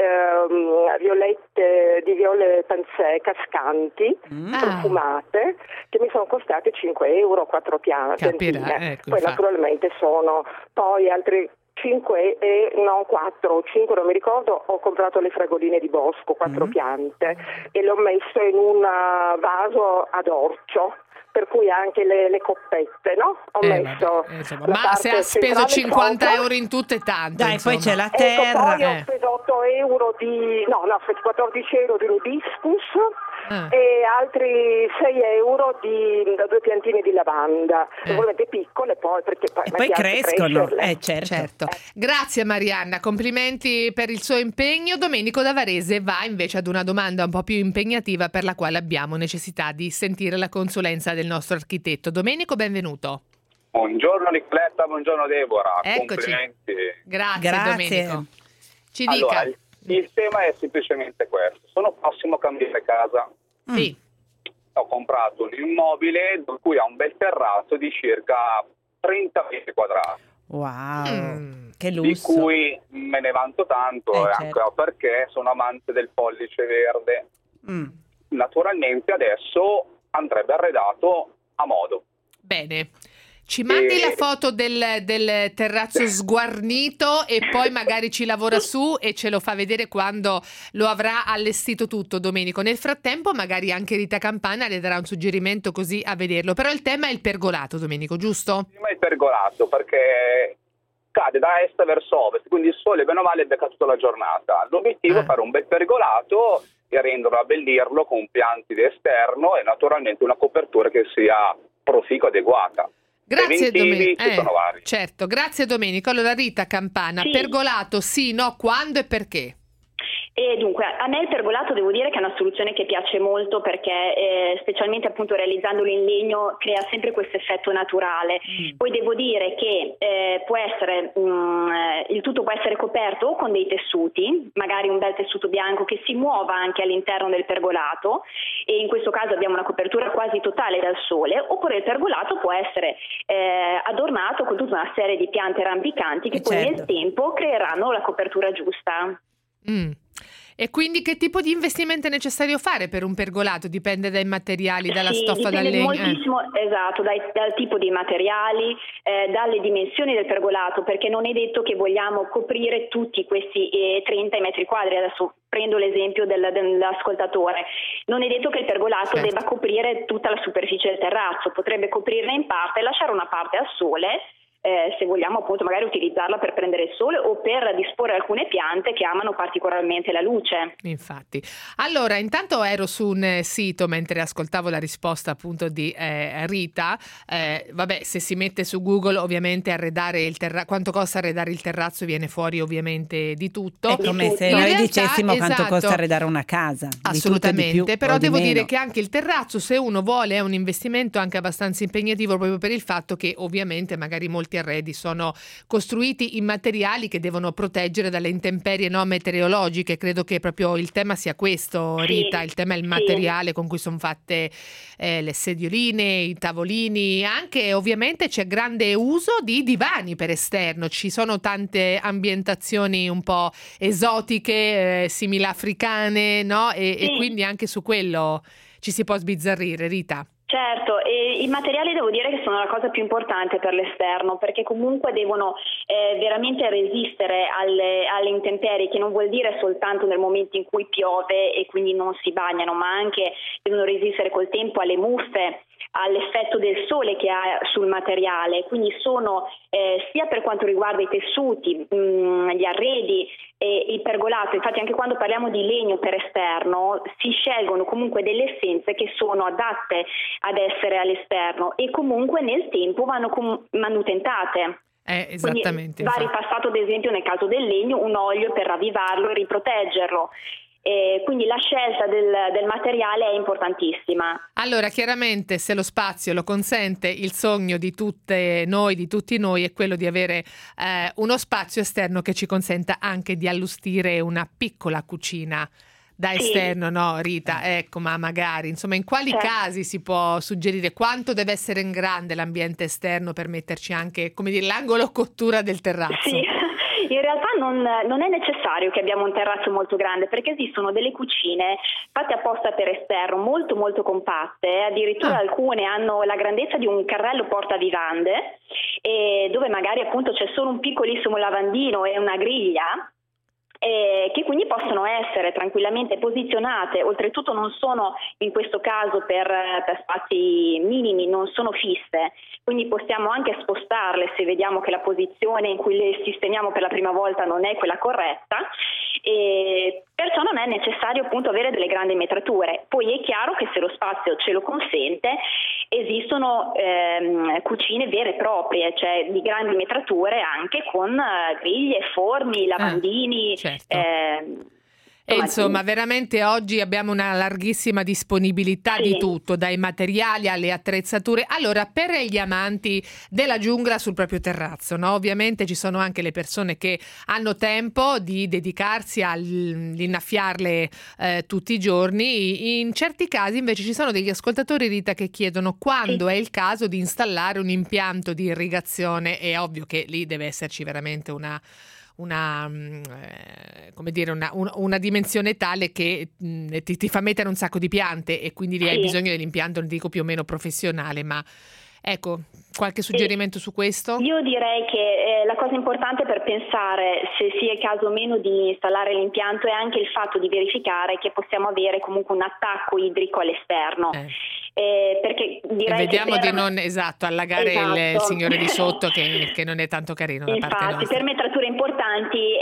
viole panzè cascanti, profumate, che mi sono costate 5 euro, 4 piante. Poi naturalmente sono poi altri 5 non 4 o 5, non mi ricordo, ho comprato le fragoline di bosco, 4 piante, e le ho messe in un vaso ad orcio, per cui anche le coppette, no? Ho messo ma se ha speso 50 euro in tutto è tanto. Dai, insomma. poi c'è la terra. Poi ho speso 8 euro 14 euro di rubiscus e altri 6 euro da 2 piantine di lavanda, ovviamente piccole, perché poi crescono. Certo. Grazie Marianna, complimenti per il suo impegno. Domenico da Varese va invece ad una domanda un po' più impegnativa, per la quale abbiamo necessità di sentire la consulenza del nostro architetto. Domenico, benvenuto. Buongiorno Nicoletta, buongiorno Deborah. Eccoci. Complimenti. Grazie Domenico. Ci dica. Allora, il tema è semplicemente questo. Sono prossimo a cambiare casa. Sì. Ho comprato un immobile in cui ha un bel terrazzo di circa 30 metri quadrati. Wow, che lusso. Di cui me ne vanto tanto, anche perché sono amante del pollice verde. Naturalmente adesso andrebbe arredato a modo. Bene. Ci mandi la foto del terrazzo sguarnito e poi magari ci lavora su e ce lo fa vedere quando lo avrà allestito tutto, Domenico. Nel frattempo magari anche Rita Campana le darà un suggerimento così a vederlo. Però il tema è il pergolato, Domenico, giusto? Il tema è il pergolato, perché cade da est verso ovest, quindi il sole bene o male becca tutta la giornata. L'obiettivo è fare un bel pergolato e renderlo, abbellirlo con piante di esterno e naturalmente una copertura che sia proficua, adeguata. Grazie Domenico. Ci sono vari. Certo, grazie Domenico. Allora Rita Campana, Sì. Pergolato sì, no, quando e perché? E dunque, a me il pergolato devo dire che è una soluzione che piace molto perché specialmente appunto realizzandolo in legno crea sempre questo effetto naturale. Poi devo dire che può essere il tutto può essere coperto o con dei tessuti, magari un bel tessuto bianco che si muova anche all'interno del pergolato, e in questo caso abbiamo una copertura quasi totale dal sole, oppure il pergolato può essere adornato con tutta una serie di piante rampicanti che poi nel tempo creeranno la copertura giusta. E quindi che tipo di investimento è necessario fare per un pergolato? Dipende dai materiali, dalla stoffa, dal legno? Dipende moltissimo, esatto, dal tipo di materiali, dalle dimensioni del pergolato, perché non è detto che vogliamo coprire tutti questi 30 metri quadri. Adesso prendo l'esempio dell'ascoltatore. Non è detto che il pergolato debba coprire tutta la superficie del terrazzo, potrebbe coprirla in parte e lasciare una parte al sole, se vogliamo appunto magari utilizzarla per prendere il sole o per disporre alcune piante che amano particolarmente la luce. Infatti. Allora, intanto ero su un sito mentre ascoltavo la risposta appunto di Rita. Vabbè, se si mette su Google ovviamente arredare il terrazzo, quanto costa arredare il terrazzo viene fuori ovviamente di tutto. È come se noi dicessimo quanto costa arredare una casa. Assolutamente, di più, però devo dire meno. che anche il terrazzo, se uno vuole, è un investimento anche abbastanza impegnativo proprio per il fatto che ovviamente magari molti arredi sono costruiti in materiali che devono proteggere dalle intemperie meteorologiche. Credo che proprio il tema sia questo, Rita, il tema è il materiale con cui sono fatte le sedioline, i tavolini, anche ovviamente c'è grande uso di divani per esterno, ci sono tante ambientazioni un po' esotiche, simili africane, no? E quindi anche su quello ci si può sbizzarrire, Rita. Certo, e i materiali devo dire che sono la cosa più importante per l'esterno, perché comunque devono veramente resistere alle intemperie, che non vuol dire soltanto nel momento in cui piove e quindi non si bagnano, ma anche devono resistere col tempo alle muffe, all'effetto del sole che ha sul materiale. Quindi sono sia per quanto riguarda i tessuti, gli arredi e il pergolato. Infatti anche quando parliamo di legno per esterno si scelgono comunque delle essenze che sono adatte ad essere all'esterno e comunque nel tempo vanno manutentate. Esattamente. Quindi va ripassato ad esempio nel caso del legno un olio per ravvivarlo e riproteggerlo. Quindi la scelta del materiale è importantissima. Allora, chiaramente, se lo spazio lo consente, il sogno di tutti noi è quello di avere uno spazio esterno che ci consenta anche di allustire una piccola cucina da esterno, no Rita? Ecco, ma magari, insomma, in quali casi si può suggerire quanto deve essere in grande l'ambiente esterno per metterci anche, come dire, l'angolo cottura del terrazzo? Sì. In realtà non è necessario che abbiamo un terrazzo molto grande, perché esistono delle cucine fatte apposta per esterno, molto molto compatte, addirittura alcune hanno la grandezza di un carrello portavivande, dove magari appunto c'è solo un piccolissimo lavandino e una griglia, che quindi possono essere tranquillamente posizionate. Oltretutto non sono in questo caso per spazi minimi, non sono fisse, quindi possiamo anche spostarle se vediamo che la posizione in cui le sistemiamo per la prima volta non è quella corretta, e perciò non è necessario appunto avere delle grandi metrature. Poi è chiaro che se lo spazio ce lo consente esistono cucine vere e proprie, cioè di grandi metrature anche con griglie, forni, lavandini. Certo. E insomma, veramente oggi abbiamo una larghissima disponibilità di tutto, dai materiali alle attrezzature. Allora, per gli amanti della giungla sul proprio terrazzo, no? Ovviamente ci sono anche le persone che hanno tempo di dedicarsi all'innaffiarle tutti i giorni. In certi casi invece ci sono degli ascoltatori, Rita, che chiedono quando è il caso di installare un impianto di irrigazione. È ovvio che lì deve esserci veramente una dimensione tale che ti fa mettere un sacco di piante, e quindi lì hai bisogno dell'impianto, non dico più o meno professionale, ma ecco, qualche suggerimento su questo? Io direi che la cosa importante per pensare se sia il caso o meno di installare l'impianto è anche il fatto di verificare che possiamo avere comunque un attacco idrico all'esterno. perché direi vediamo di non allagare il signore di sotto che non è tanto carino da parte nostra. Per metrature importanti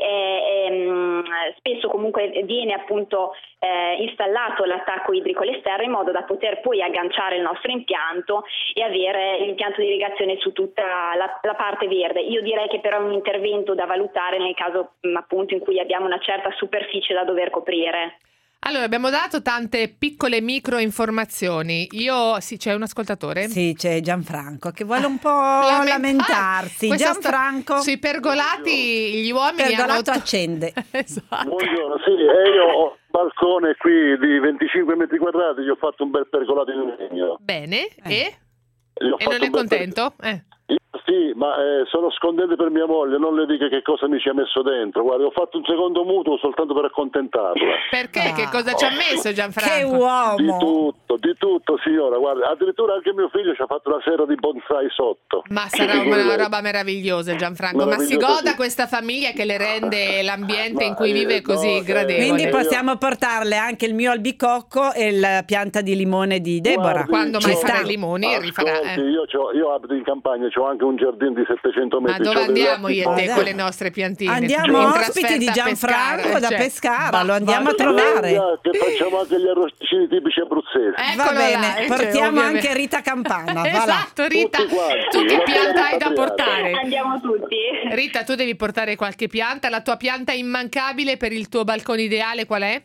spesso comunque viene appunto installato l'attacco idrico all'esterno in modo da poter poi agganciare il nostro impianto e avere l'impianto di irrigazione su tutta la parte verde. Io direi che però è un intervento da valutare nel caso appunto in cui abbiamo una certa superficie da dover coprire. Allora, abbiamo dato tante piccole micro informazioni. C'è un ascoltatore? Sì, c'è Gianfranco che vuole un po' lamentarsi. Gianfranco. Sui pergolati gli uomini pergolato accende. Esatto. Buongiorno, sì, io ho balcone qui di 25 metri quadrati, gli ho fatto un bel pergolato in legno. Bene, e non è contento? Sì, ma sono scontento per mia moglie, non le dica che cosa mi ci ha messo dentro. Guarda, ho fatto un secondo mutuo soltanto per accontentarla. Perché? Che cosa ci ha messo Gianfranco? Che uomo! Di tutto signora, guarda, addirittura anche mio figlio ci ha fatto una sera di bonsai sotto. Ma sarà una roba meravigliosa Gianfranco, ma si goda questa famiglia che le rende l'ambiente in cui vive così gradevole. Quindi possiamo portarle anche il mio albicocco e la pianta di limone di Deborah. Quando mai farà i limoni rifarà. Io abito in campagna, c'ho anche un giardino di 700 metri. Ma dove andiamo io e te con le nostre piantine? Andiamo ospiti di Gianfranco da Pescara, lo andiamo a trovare. Che facciamo anche gli arrosticini tipici abruzzesi. Va bene, portiamo anche Rita Campana. Esatto, Rita, tu che pianta hai da portare? Andiamo tutti. Rita, tu devi portare qualche pianta. La tua pianta immancabile per il tuo balcone ideale qual è?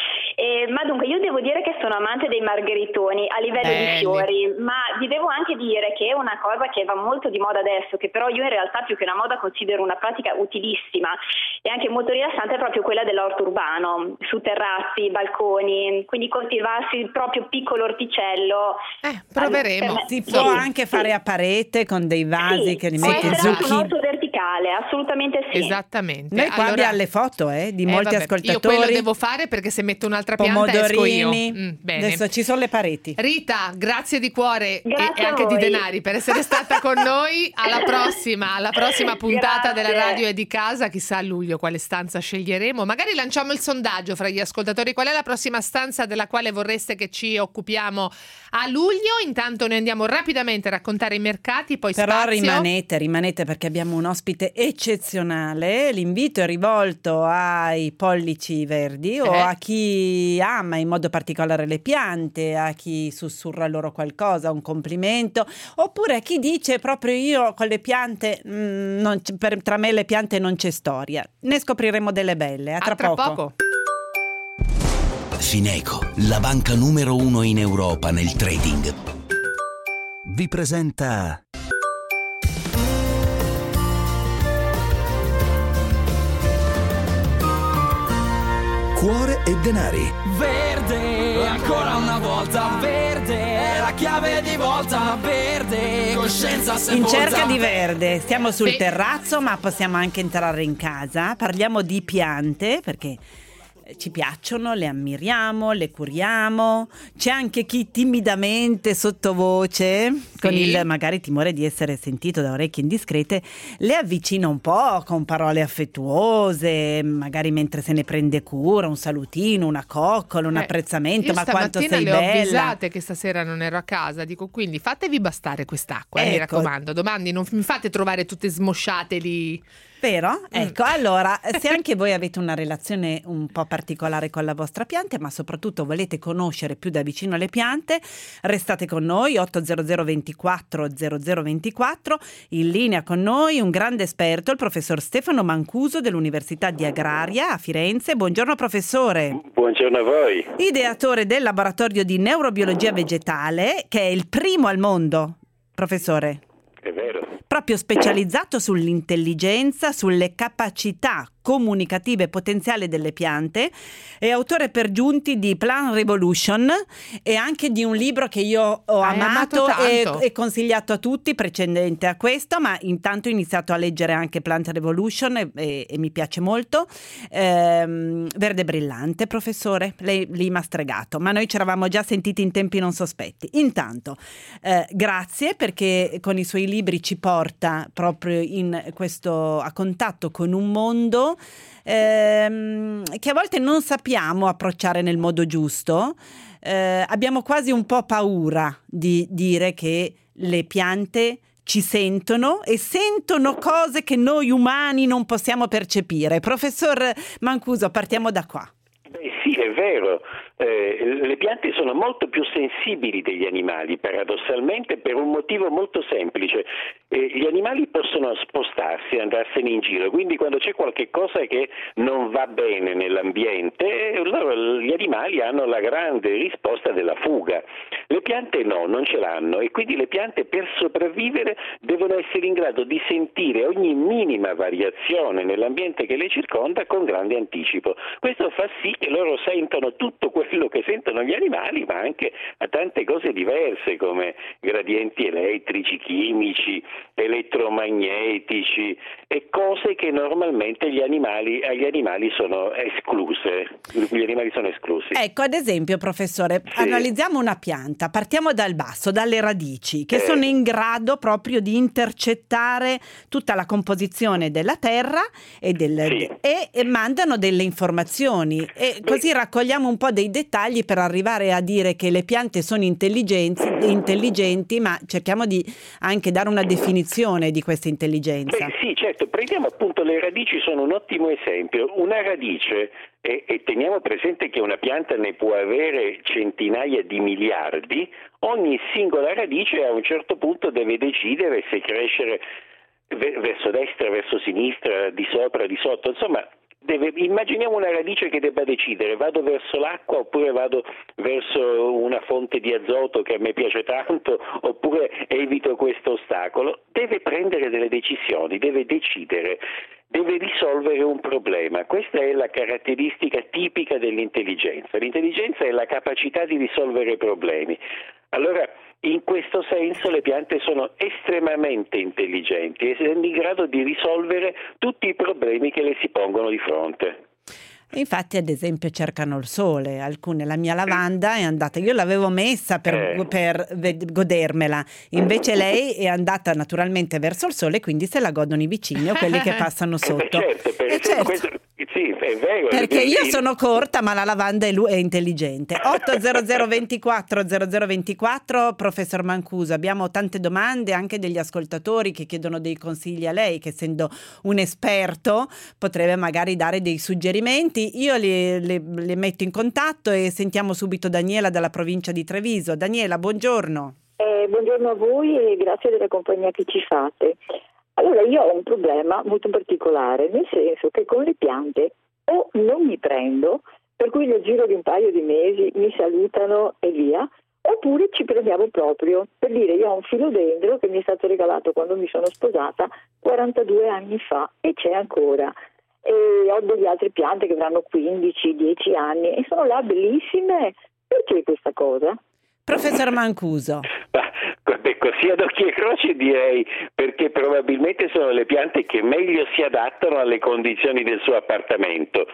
Ma dunque io devo dire che sono amante dei margheritoni a livello di fiori, ma vi devo anche dire che è una cosa che va molto di moda adesso, che però io in realtà più che una moda considero una pratica utilissima e anche molto rilassante, è proprio quella dell'orto urbano, su terrazzi, balconi, quindi coltivarsi il proprio piccolo orticello. Proveremo. Si può anche fare a parete con dei vasi che li metti su un orto verticale, assolutamente sì. Esattamente. Noi qua abbiamo le foto di molti ascoltatori. Io quello devo fare perché se metto un'altra pianta esco io. Bene. Adesso ci sono le pareti. Rita, grazie di cuore grazie e anche di denari per essere stata con noi. Alla prossima puntata della radio è di casa. Chissà a luglio quale stanza sceglieremo. Magari lanciamo il sondaggio fra gli ascoltatori. Qual è la prossima stanza della quale vorreste che ci occupiamo a luglio? Intanto noi andiamo rapidamente a raccontare i mercati, poi però spazio. rimanete perché abbiamo un ospite eccezionale. L'invito è rivolto ai pollici verdi o a chi ama in modo particolare le piante, a chi sussurra loro qualcosa, un complimento, oppure a chi dice proprio io con le piante tra me e le piante non c'è storia. Ne scopriremo delle belle. A tra poco. Fineco, la banca numero 1 in Europa nel trading, vi presenta Cuore e denari. Verde, ancora una volta verde, la chiave di volta verde, coscienza se in cerca di verde. Stiamo sul terrazzo, ma possiamo anche entrare in casa. Parliamo di piante perché ci piacciono, le ammiriamo, le curiamo. C'è anche chi timidamente sottovoce, con il magari timore di essere sentito da orecchie indiscrete, le avvicina un po' con parole affettuose, magari mentre se ne prende cura, un salutino, una coccola, un apprezzamento, ma quanto sei bella. Io stamattina le ho avvisate che stasera non ero a casa, dico quindi fatevi bastare quest'acqua, mi raccomando, domani non mi fate trovare tutte smosciate lì. Vero? Ecco, allora, se anche voi avete una relazione un po' particolare con la vostra pianta, ma soprattutto volete conoscere più da vicino le piante, restate con noi, 800 24 0024, in linea con noi un grande esperto, il professor Stefano Mancuso dell'Università di Agraria a Firenze. Buongiorno professore. Buongiorno a voi. Ideatore del laboratorio di neurobiologia vegetale, che è il primo al mondo, professore. È vero. Proprio specializzato sull'intelligenza, sulle capacità comunicative potenziali delle piante, è autore per giunti di Plant Revolution e anche di un libro che io ho amato e consigliato a tutti, precedente a questo, ma intanto ho iniziato a leggere anche Plant Revolution e mi piace molto. Verde brillante, professore, lei mi ha stregato, ma noi ci eravamo già sentiti in tempi non sospetti. Intanto grazie, perché con i suoi libri ci porta proprio in questo a contatto con un mondo che a volte non sappiamo approcciare nel modo giusto, abbiamo quasi un po' paura di dire che le piante ci sentono e sentono cose che noi umani non possiamo percepire. Professor Mancuso, partiamo da qua. Sì, è vero. Le piante sono molto più sensibili degli animali, paradossalmente, per un motivo molto semplice. Gli animali possono spostarsi, andarsene in giro, quindi quando c'è qualche cosa che non va bene nell'ambiente, gli animali hanno la grande risposta della fuga. Le piante no, non ce l'hanno, e quindi le piante, per sopravvivere, devono essere in grado di sentire ogni minima variazione nell'ambiente che le circonda con grande anticipo. Questo fa sì che loro sentono tutto quello che sentono gli animali, ma anche a tante cose diverse come gradienti elettrici, chimici, elettromagnetici e cose che normalmente agli animali sono escluse. Gli animali sono esclusi. Ecco, ad esempio, professore, analizziamo una pianta, partiamo dal basso, dalle radici, che sono in grado proprio di intercettare tutta la composizione della terra e mandano delle informazioni, e così raccogliamo un po' dei dettagli per arrivare a dire che le piante sono intelligenti, ma cerchiamo di anche dare una definizione di questa intelligenza. Sì, certo, prendiamo appunto le radici, sono un ottimo esempio. Una radice, e teniamo presente che una pianta ne può avere centinaia di miliardi, ogni singola radice a un certo punto deve decidere se crescere verso destra, verso sinistra, di sopra, di sotto, insomma. Immaginiamo una radice che debba decidere: vado verso l'acqua oppure vado verso una fonte di azoto che a me piace tanto, oppure evito questo ostacolo. Deve prendere delle decisioni, deve decidere, deve risolvere un problema. Questa è la caratteristica tipica dell'intelligenza. L'intelligenza è la capacità di risolvere problemi. Allora, in questo senso le piante sono estremamente intelligenti e sono in grado di risolvere tutti i problemi che le si pongono di fronte. Infatti, ad esempio, cercano il sole. La mia lavanda è andata, io l'avevo messa per godermela, invece lei è andata naturalmente verso il sole, quindi se la godono i vicini o quelli che passano sotto. Certo. Sì, è vero. Perché io sono corta, ma la lavanda è intelligente. 80024 professor Mancuso, abbiamo tante domande anche degli ascoltatori che chiedono dei consigli a lei, che essendo un esperto potrebbe magari dare dei suggerimenti. Io le metto in contatto e sentiamo subito Daniela dalla provincia di Treviso. Daniela, buongiorno. Buongiorno a voi e grazie della compagnia che ci fate. Allora, io ho un problema molto particolare, nel senso che con le piante o non mi prendo, per cui nel giro di un paio di mesi mi salutano e via, oppure ci prendiamo proprio. Per dire, io ho un filodendro che mi è stato regalato quando mi sono sposata 42 anni fa e c'è ancora. E ho delle altre piante che avranno 15-10 anni e sono là bellissime. Perché questa cosa? Professor Mancuso. Così ad occhi e croce direi perché probabilmente sono le piante che meglio si adattano alle condizioni del suo appartamento.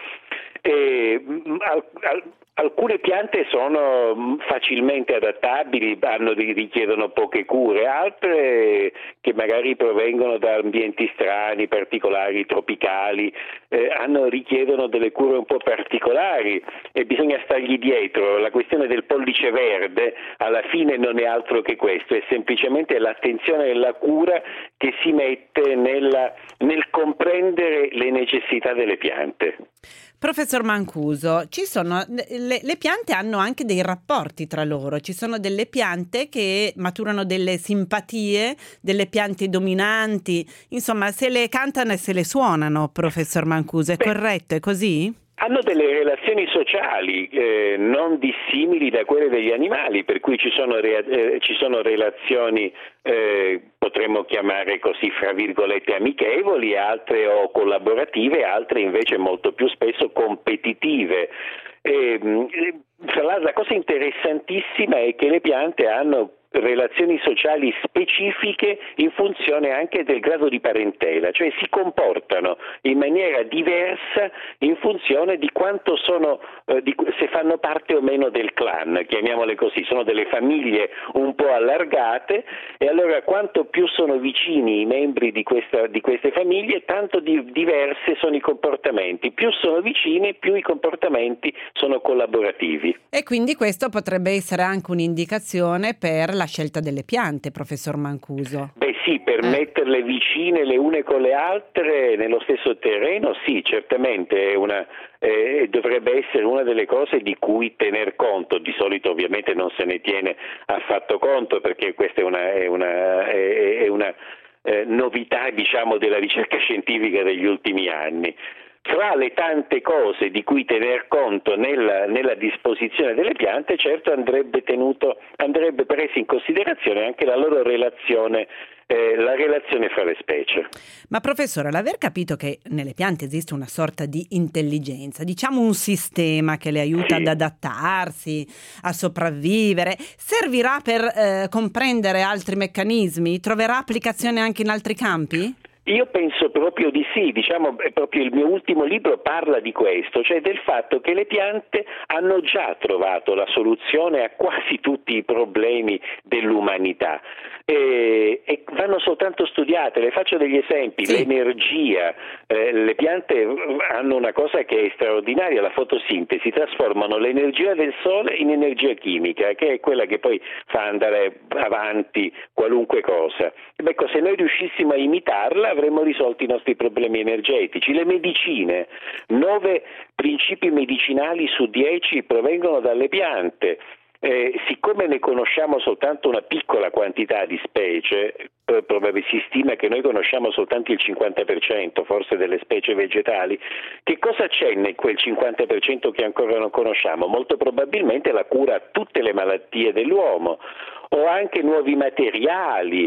Alcune piante sono facilmente adattabili, richiedono poche cure, altre che magari provengono da ambienti strani, particolari, tropicali, richiedono delle cure un po' particolari e bisogna stargli dietro. La questione del pollice verde alla fine non è altro che questo, è semplicemente l'attenzione e la cura che si mette nel comprendere le necessità delle piante. Professor Mancuso, le piante hanno anche dei rapporti tra loro, ci sono delle piante che maturano delle simpatie, delle piante dominanti, insomma se le cantano e se le suonano, professor Mancuso, è corretto, è così? Hanno delle relazioni sociali non dissimili da quelle degli animali, per cui ci sono relazioni potremmo chiamare così fra virgolette amichevoli, altre o collaborative, altre invece molto più spesso competitive. Tra l'altro la cosa interessantissima è che le piante hanno relazioni sociali specifiche in funzione anche del grado di parentela, cioè si comportano in maniera diversa in funzione di quanto sono, se fanno parte o meno del clan, chiamiamole così, sono delle famiglie un po' allargate, e allora quanto più sono vicini i membri di queste famiglie, tanto diverse sono i comportamenti, più sono vicini, più i comportamenti sono collaborativi. E quindi questo potrebbe essere anche un'indicazione per la scelta delle piante, professor Mancuso. Beh sì, per metterle vicine le une con le altre nello stesso terreno, sì, certamente dovrebbe essere una delle cose di cui tener conto. Di solito ovviamente non se ne tiene affatto conto, perché questa è una novità, diciamo, della ricerca scientifica degli ultimi anni. Fra le tante cose di cui tener conto nella disposizione delle piante, certo andrebbe presa in considerazione anche la loro relazione, la relazione fra le specie. Ma professore, l'aver capito che nelle piante esiste una sorta di intelligenza, diciamo un sistema che le aiuta ad adattarsi, a sopravvivere, servirà per comprendere altri meccanismi? Troverà applicazione anche in altri campi? Io penso proprio di sì, diciamo, proprio il mio ultimo libro parla di questo, cioè del fatto che le piante hanno già trovato la soluzione a quasi tutti i problemi dell'umanità e vanno soltanto studiate. Le faccio degli esempi. Sì. L'energia, le piante hanno una cosa che è straordinaria, la fotosintesi, trasformano l'energia del sole in energia chimica, che è quella che poi fa andare avanti qualunque cosa. Ecco, se noi riuscissimo a imitarla avremmo risolto i nostri problemi energetici. Le medicine, 9 principi medicinali su 10 provengono dalle piante. Siccome ne conosciamo soltanto una piccola quantità di specie, si stima che noi conosciamo soltanto il 50% forse delle specie vegetali, che cosa c'è in quel 50% che ancora non conosciamo? Molto probabilmente la cura a tutte le malattie dell'uomo, o anche nuovi materiali,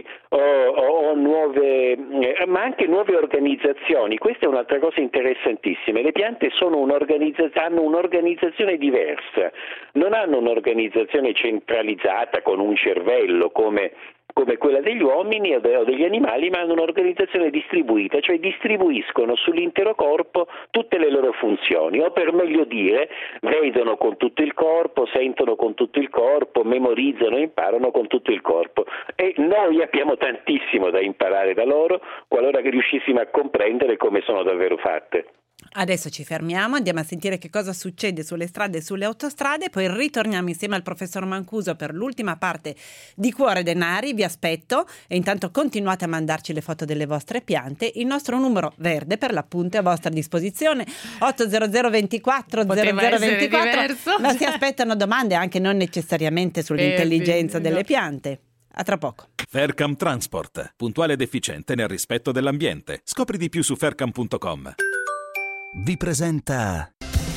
o nuove, ma anche nuove organizzazioni. Questa è un'altra cosa interessantissima. Le piante hanno un'organizzazione diversa, non hanno un'organizzazione centralizzata con un cervello come quella degli uomini o degli animali, ma hanno un'organizzazione distribuita, cioè distribuiscono sull'intero corpo tutte le loro funzioni, o per meglio dire, vedono con tutto il corpo, sentono con tutto il corpo, memorizzano e imparano con tutto il corpo. E noi abbiamo tantissimo da imparare da loro, qualora che riuscissimo a comprendere come sono davvero fatte. Adesso ci fermiamo, andiamo a sentire che cosa succede sulle strade e sulle autostrade, poi ritorniamo insieme al professor Mancuso per l'ultima parte di Cuore Denari. Vi aspetto e intanto continuate a mandarci le foto delle vostre piante. Il nostro numero verde per l'appunto è a vostra disposizione, 800 24 0024. Ma si aspettano domande anche non necessariamente sull'intelligenza delle piante. A tra poco. Faircam Transport, puntuale ed efficiente nel rispetto dell'ambiente. Scopri di più su faircam.com. Vi presenta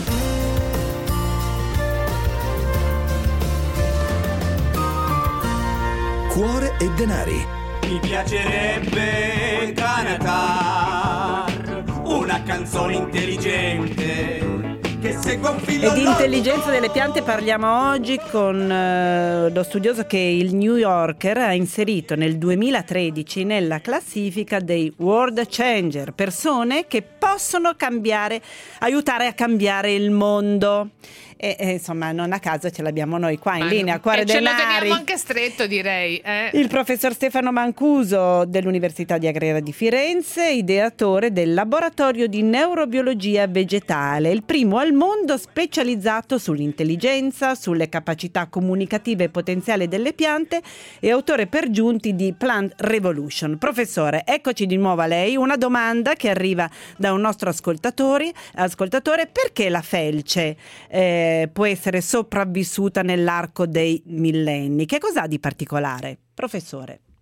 Cuore e Denari. Mi piacerebbe cantare una canzone intelligente che segua un filo. E di intelligenza delle piante parliamo oggi con lo studioso che il New Yorker ha inserito nel 2013 nella classifica dei World Changer, persone che possono aiutare a cambiare il mondo. E insomma, non a caso ce l'abbiamo noi qua in linea, Cuore Denari. Ce lo teniamo anche stretto, direi. Il professor Stefano Mancuso dell'Università di Agrera di Firenze, ideatore del laboratorio di neurobiologia vegetale, il primo al mondo specializzato sull'intelligenza, sulle capacità comunicative e potenziali delle piante, e autore per giunti di Plant Revolution. Professore, eccoci di nuovo a lei. Una domanda che arriva da un nostro ascoltatore: perché la felce può essere sopravvissuta nell'arco dei millenni? Che cos'ha di particolare, professore?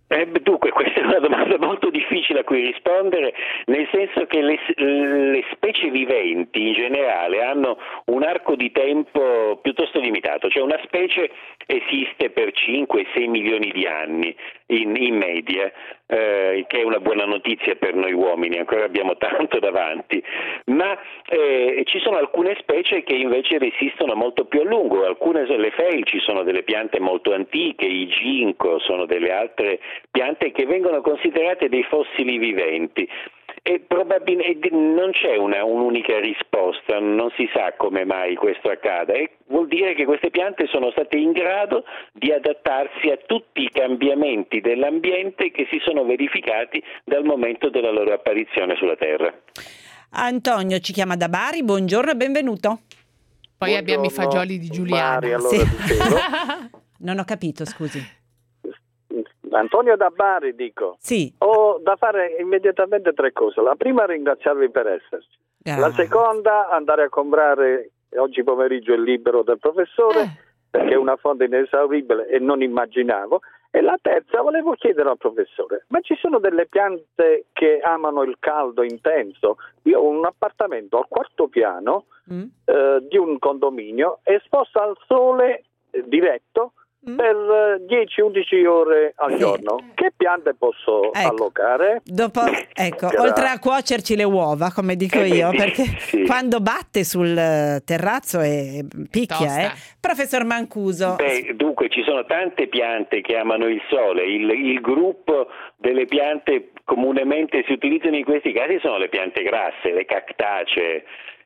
Dunque, questa è una domanda molto difficile a cui rispondere, nel senso che le specie viventi in generale hanno un arco di tempo piuttosto limitato, cioè una specie esiste per 5-6 milioni di anni in media, che è una buona notizia per noi uomini, ancora abbiamo tanto davanti, ma ci sono alcune specie che invece resistono molto più a lungo, alcune le felci sono delle piante molto antiche, i ginkgo sono delle altre piante che vengono considerate dei fossili viventi. E probabilmente non c'è un'unica risposta, non si sa come mai questo accada, e vuol dire che queste piante sono state in grado di adattarsi a tutti i cambiamenti dell'ambiente che si sono verificati dal momento della loro apparizione sulla Terra. Antonio ci chiama da Bari, buongiorno e benvenuto. Poi abbiamo i fagioli di Giuliana. Bari, allora Non ho capito, scusi. Antonio da Bari, dico. Sì. Ho da fare immediatamente 3 cose. La prima, ringraziarvi per esserci. La seconda, andare a comprare oggi pomeriggio il libro del professore, perché è una fonte inesauribile e non immaginavo. E la terza, volevo chiedere al professore, ma ci sono delle piante che amano il caldo intenso? Io ho un appartamento al 4º piano di un condominio esposto al sole diretto per 10-11 ore al giorno. Che piante posso allocare? Dopo, oltre a cuocerci le uova, come dico io, perché quando batte sul terrazzo e picchia, Professor Mancuso. Dunque ci sono tante piante che amano il sole, il gruppo delle piante comunemente si utilizzano in questi casi sono le piante grasse, le cactacee,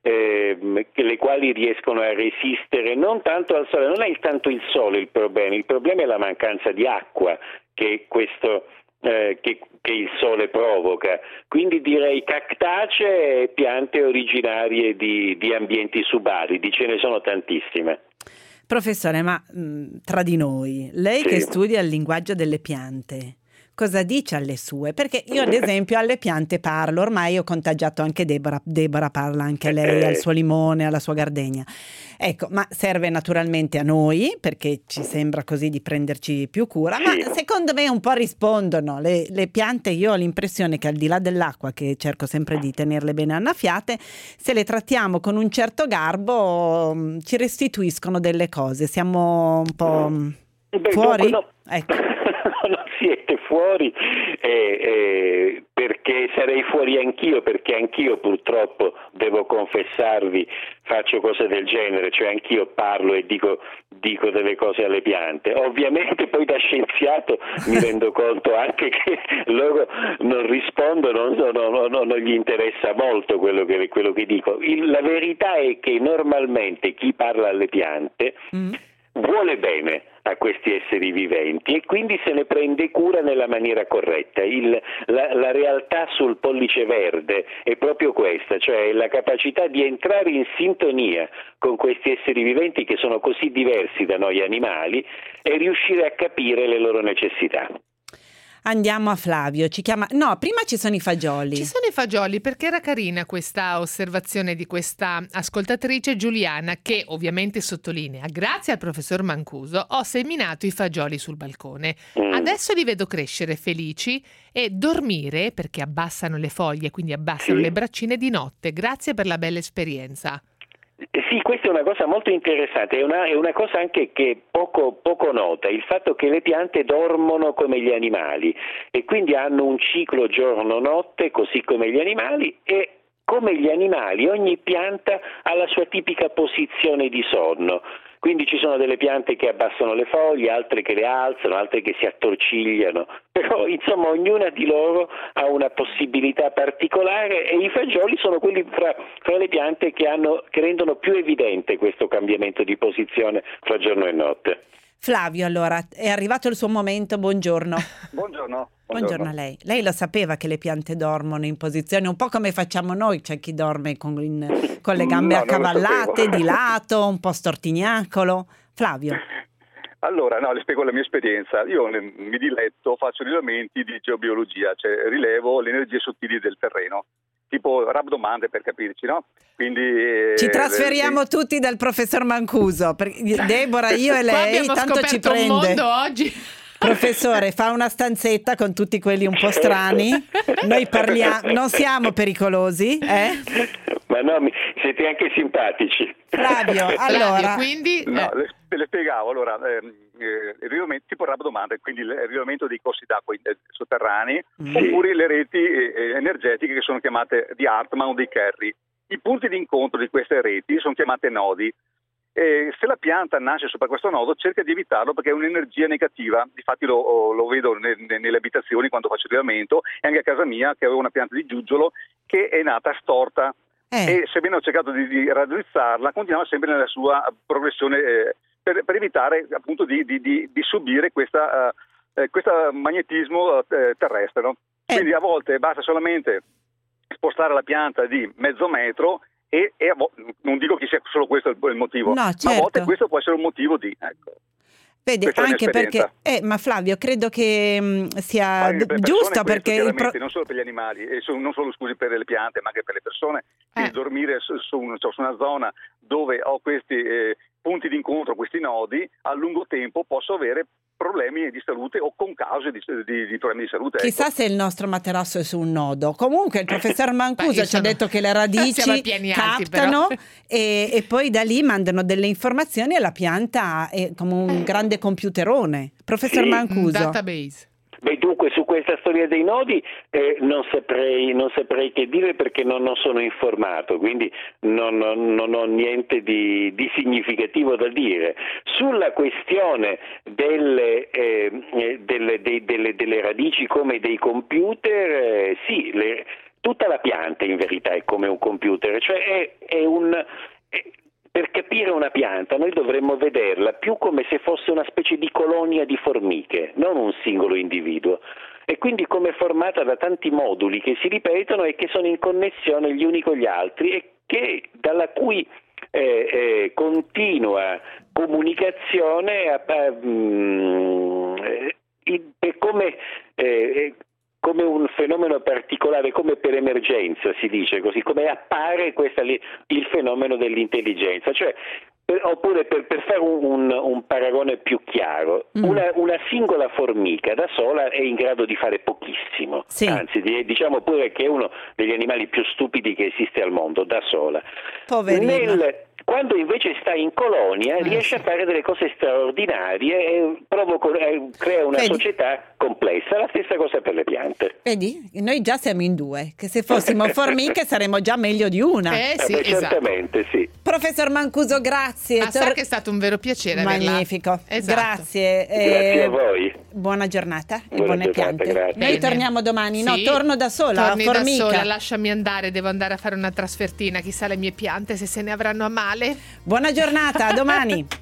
le quali riescono a resistere non tanto al sole, non è tanto il sole il problema è la mancanza di acqua che questo che il sole provoca, quindi direi cactacee e piante originarie di ambienti subaridi, ce ne sono tantissime. Professore, ma tra di noi, lei che studia il linguaggio delle piante, cosa dice alle sue? Perché io ad esempio alle piante parlo, ormai ho contagiato anche Deborah parla anche lei al suo limone, alla sua gardenia. Ecco, ma serve naturalmente a noi, perché ci sembra così di prenderci più cura, ma secondo me un po' rispondono. Le piante, io ho l'impressione che al di là dell'acqua, che cerco sempre di tenerle bene annaffiate, se le trattiamo con un certo garbo ci restituiscono delle cose. Siamo un po' fuori? No. Ecco. Non siete fuori perché sarei fuori anch'io, perché anch'io purtroppo devo confessarvi faccio cose del genere, cioè anch'io parlo e dico delle cose alle piante. Ovviamente poi da scienziato mi rendo conto anche che loro non rispondono, non gli interessa molto quello che dico. La verità è che normalmente chi parla alle piante vuole bene a questi esseri viventi e quindi se ne prende cura nella maniera corretta. La realtà sul pollice verde è proprio questa, cioè la capacità di entrare in sintonia con questi esseri viventi che sono così diversi da noi animali e riuscire a capire le loro necessità. Andiamo a Flavio, ci chiama. No, prima ci sono i fagioli. Ci sono i fagioli, perché era carina questa osservazione di questa ascoltatrice Giuliana, che ovviamente sottolinea: grazie al professor Mancuso ho seminato i fagioli sul balcone. Adesso li vedo crescere felici e dormire, perché abbassano le foglie, quindi abbassano le braccine di notte. Grazie per la bella esperienza. Sì, questa è una cosa molto interessante, è una cosa anche che poco nota, il fatto che le piante dormono come gli animali e quindi hanno un ciclo giorno-notte così come gli animali, e come gli animali ogni pianta ha la sua tipica posizione di sonno. Quindi ci sono delle piante che abbassano le foglie, altre che le alzano, altre che si attorcigliano, però insomma ognuna di loro ha una possibilità particolare e i fagioli sono quelli fra le piante che rendono più evidente questo cambiamento di posizione fra giorno e notte. Flavio, allora, è arrivato il suo momento, buongiorno. Buongiorno. Buongiorno a lei. Lei lo sapeva che le piante dormono in posizione un po' come facciamo noi, c'è chi dorme con le gambe accavallate, di lato, un po' stortignacolo. Flavio. Allora, le spiego la mia esperienza. Io mi diletto, faccio rilevamenti di geobiologia, cioè rilevo le energie sottili del terreno, tipo rabdomande per capirci, no? Quindi ci trasferiamo tutti dal professor Mancuso, Deborah, io e lei, tanto ci prende. Un mondo oggi. Professore, fa una stanzetta con tutti quelli un po' strani. Noi parliamo, non siamo pericolosi, Ma no, siete anche simpatici. Flavio, allora. Flavio, quindi no, le spiegavo. Allora, il rilevamento tipo rabdomante, quindi il rilevamento dei corsi d'acqua sotterranei, oppure le reti energetiche che sono chiamate di Hartmann o di Kerry. I punti di incontro di queste reti sono chiamate nodi. Se la pianta nasce sopra questo nodo, cerca di evitarlo perché è un'energia negativa. Difatti lo vedo nelle abitazioni quando faccio il rilevamento, e anche a casa mia, che avevo una pianta di giuggiolo che è nata storta. E sebbene ho cercato di raddrizzarla, continuava sempre nella sua progressione per evitare appunto di subire questo magnetismo terrestre. No? Quindi a volte basta solamente spostare la pianta di mezzo metro e non dico che sia solo questo il motivo, no, certo. Ma a volte questo può essere un motivo di... Ecco. Vedi, anche perché ma Flavio, credo che sia giusto, perché non solo per gli animali, e non solo scusi per le piante, ma anche per le persone, che dormire su una zona dove ho questi punti di incontro, questi nodi, a lungo tempo posso avere problemi di salute o con cause di problemi di salute. Chissà se il nostro materasso è su un nodo. Comunque il professor Mancuso ci ha detto che le radici captano e poi da lì mandano delle informazioni e la pianta è come un grande computerone. Professor Mancuso. Un database. Beh, dunque su questa storia dei nodi non saprei che dire, perché non sono informato, quindi non ho niente di significativo da dire. Sulla questione delle radici come dei computer, sì, tutta la pianta in verità è come un computer, cioè per capire una pianta noi dovremmo vederla più come se fosse una specie di colonia di formiche, non un singolo individuo, e quindi come formata da tanti moduli che si ripetono e che sono in connessione gli uni con gli altri, e dalla cui continua comunicazione è come un fenomeno particolare, come per emergenza si dice così, come appare il fenomeno dell'intelligenza, cioè oppure per fare un paragone più chiaro, una singola formica da sola è in grado di fare pochissimo, anzi diciamo pure che è uno degli animali più stupidi che esiste al mondo, da sola. Poverino. Quando invece sta in colonia riesce a fare delle cose straordinarie e crea una società complessa. La stessa cosa per le piante. Vedi? Noi già siamo in due, che se fossimo formiche saremmo già meglio di una. Sì, certamente, sì. Professor Mancuso, grazie. Sa che è stato un vero piacere. Magnifico. Esatto. Grazie. Grazie a voi. Buona giornata e buone piante. Grazie. Noi torniamo domani. No, torno da sola. Torni formica. da sola, lasciami andare, devo andare a fare una trasfertina. Chissà le mie piante se ne avranno a male. Buona giornata, a domani.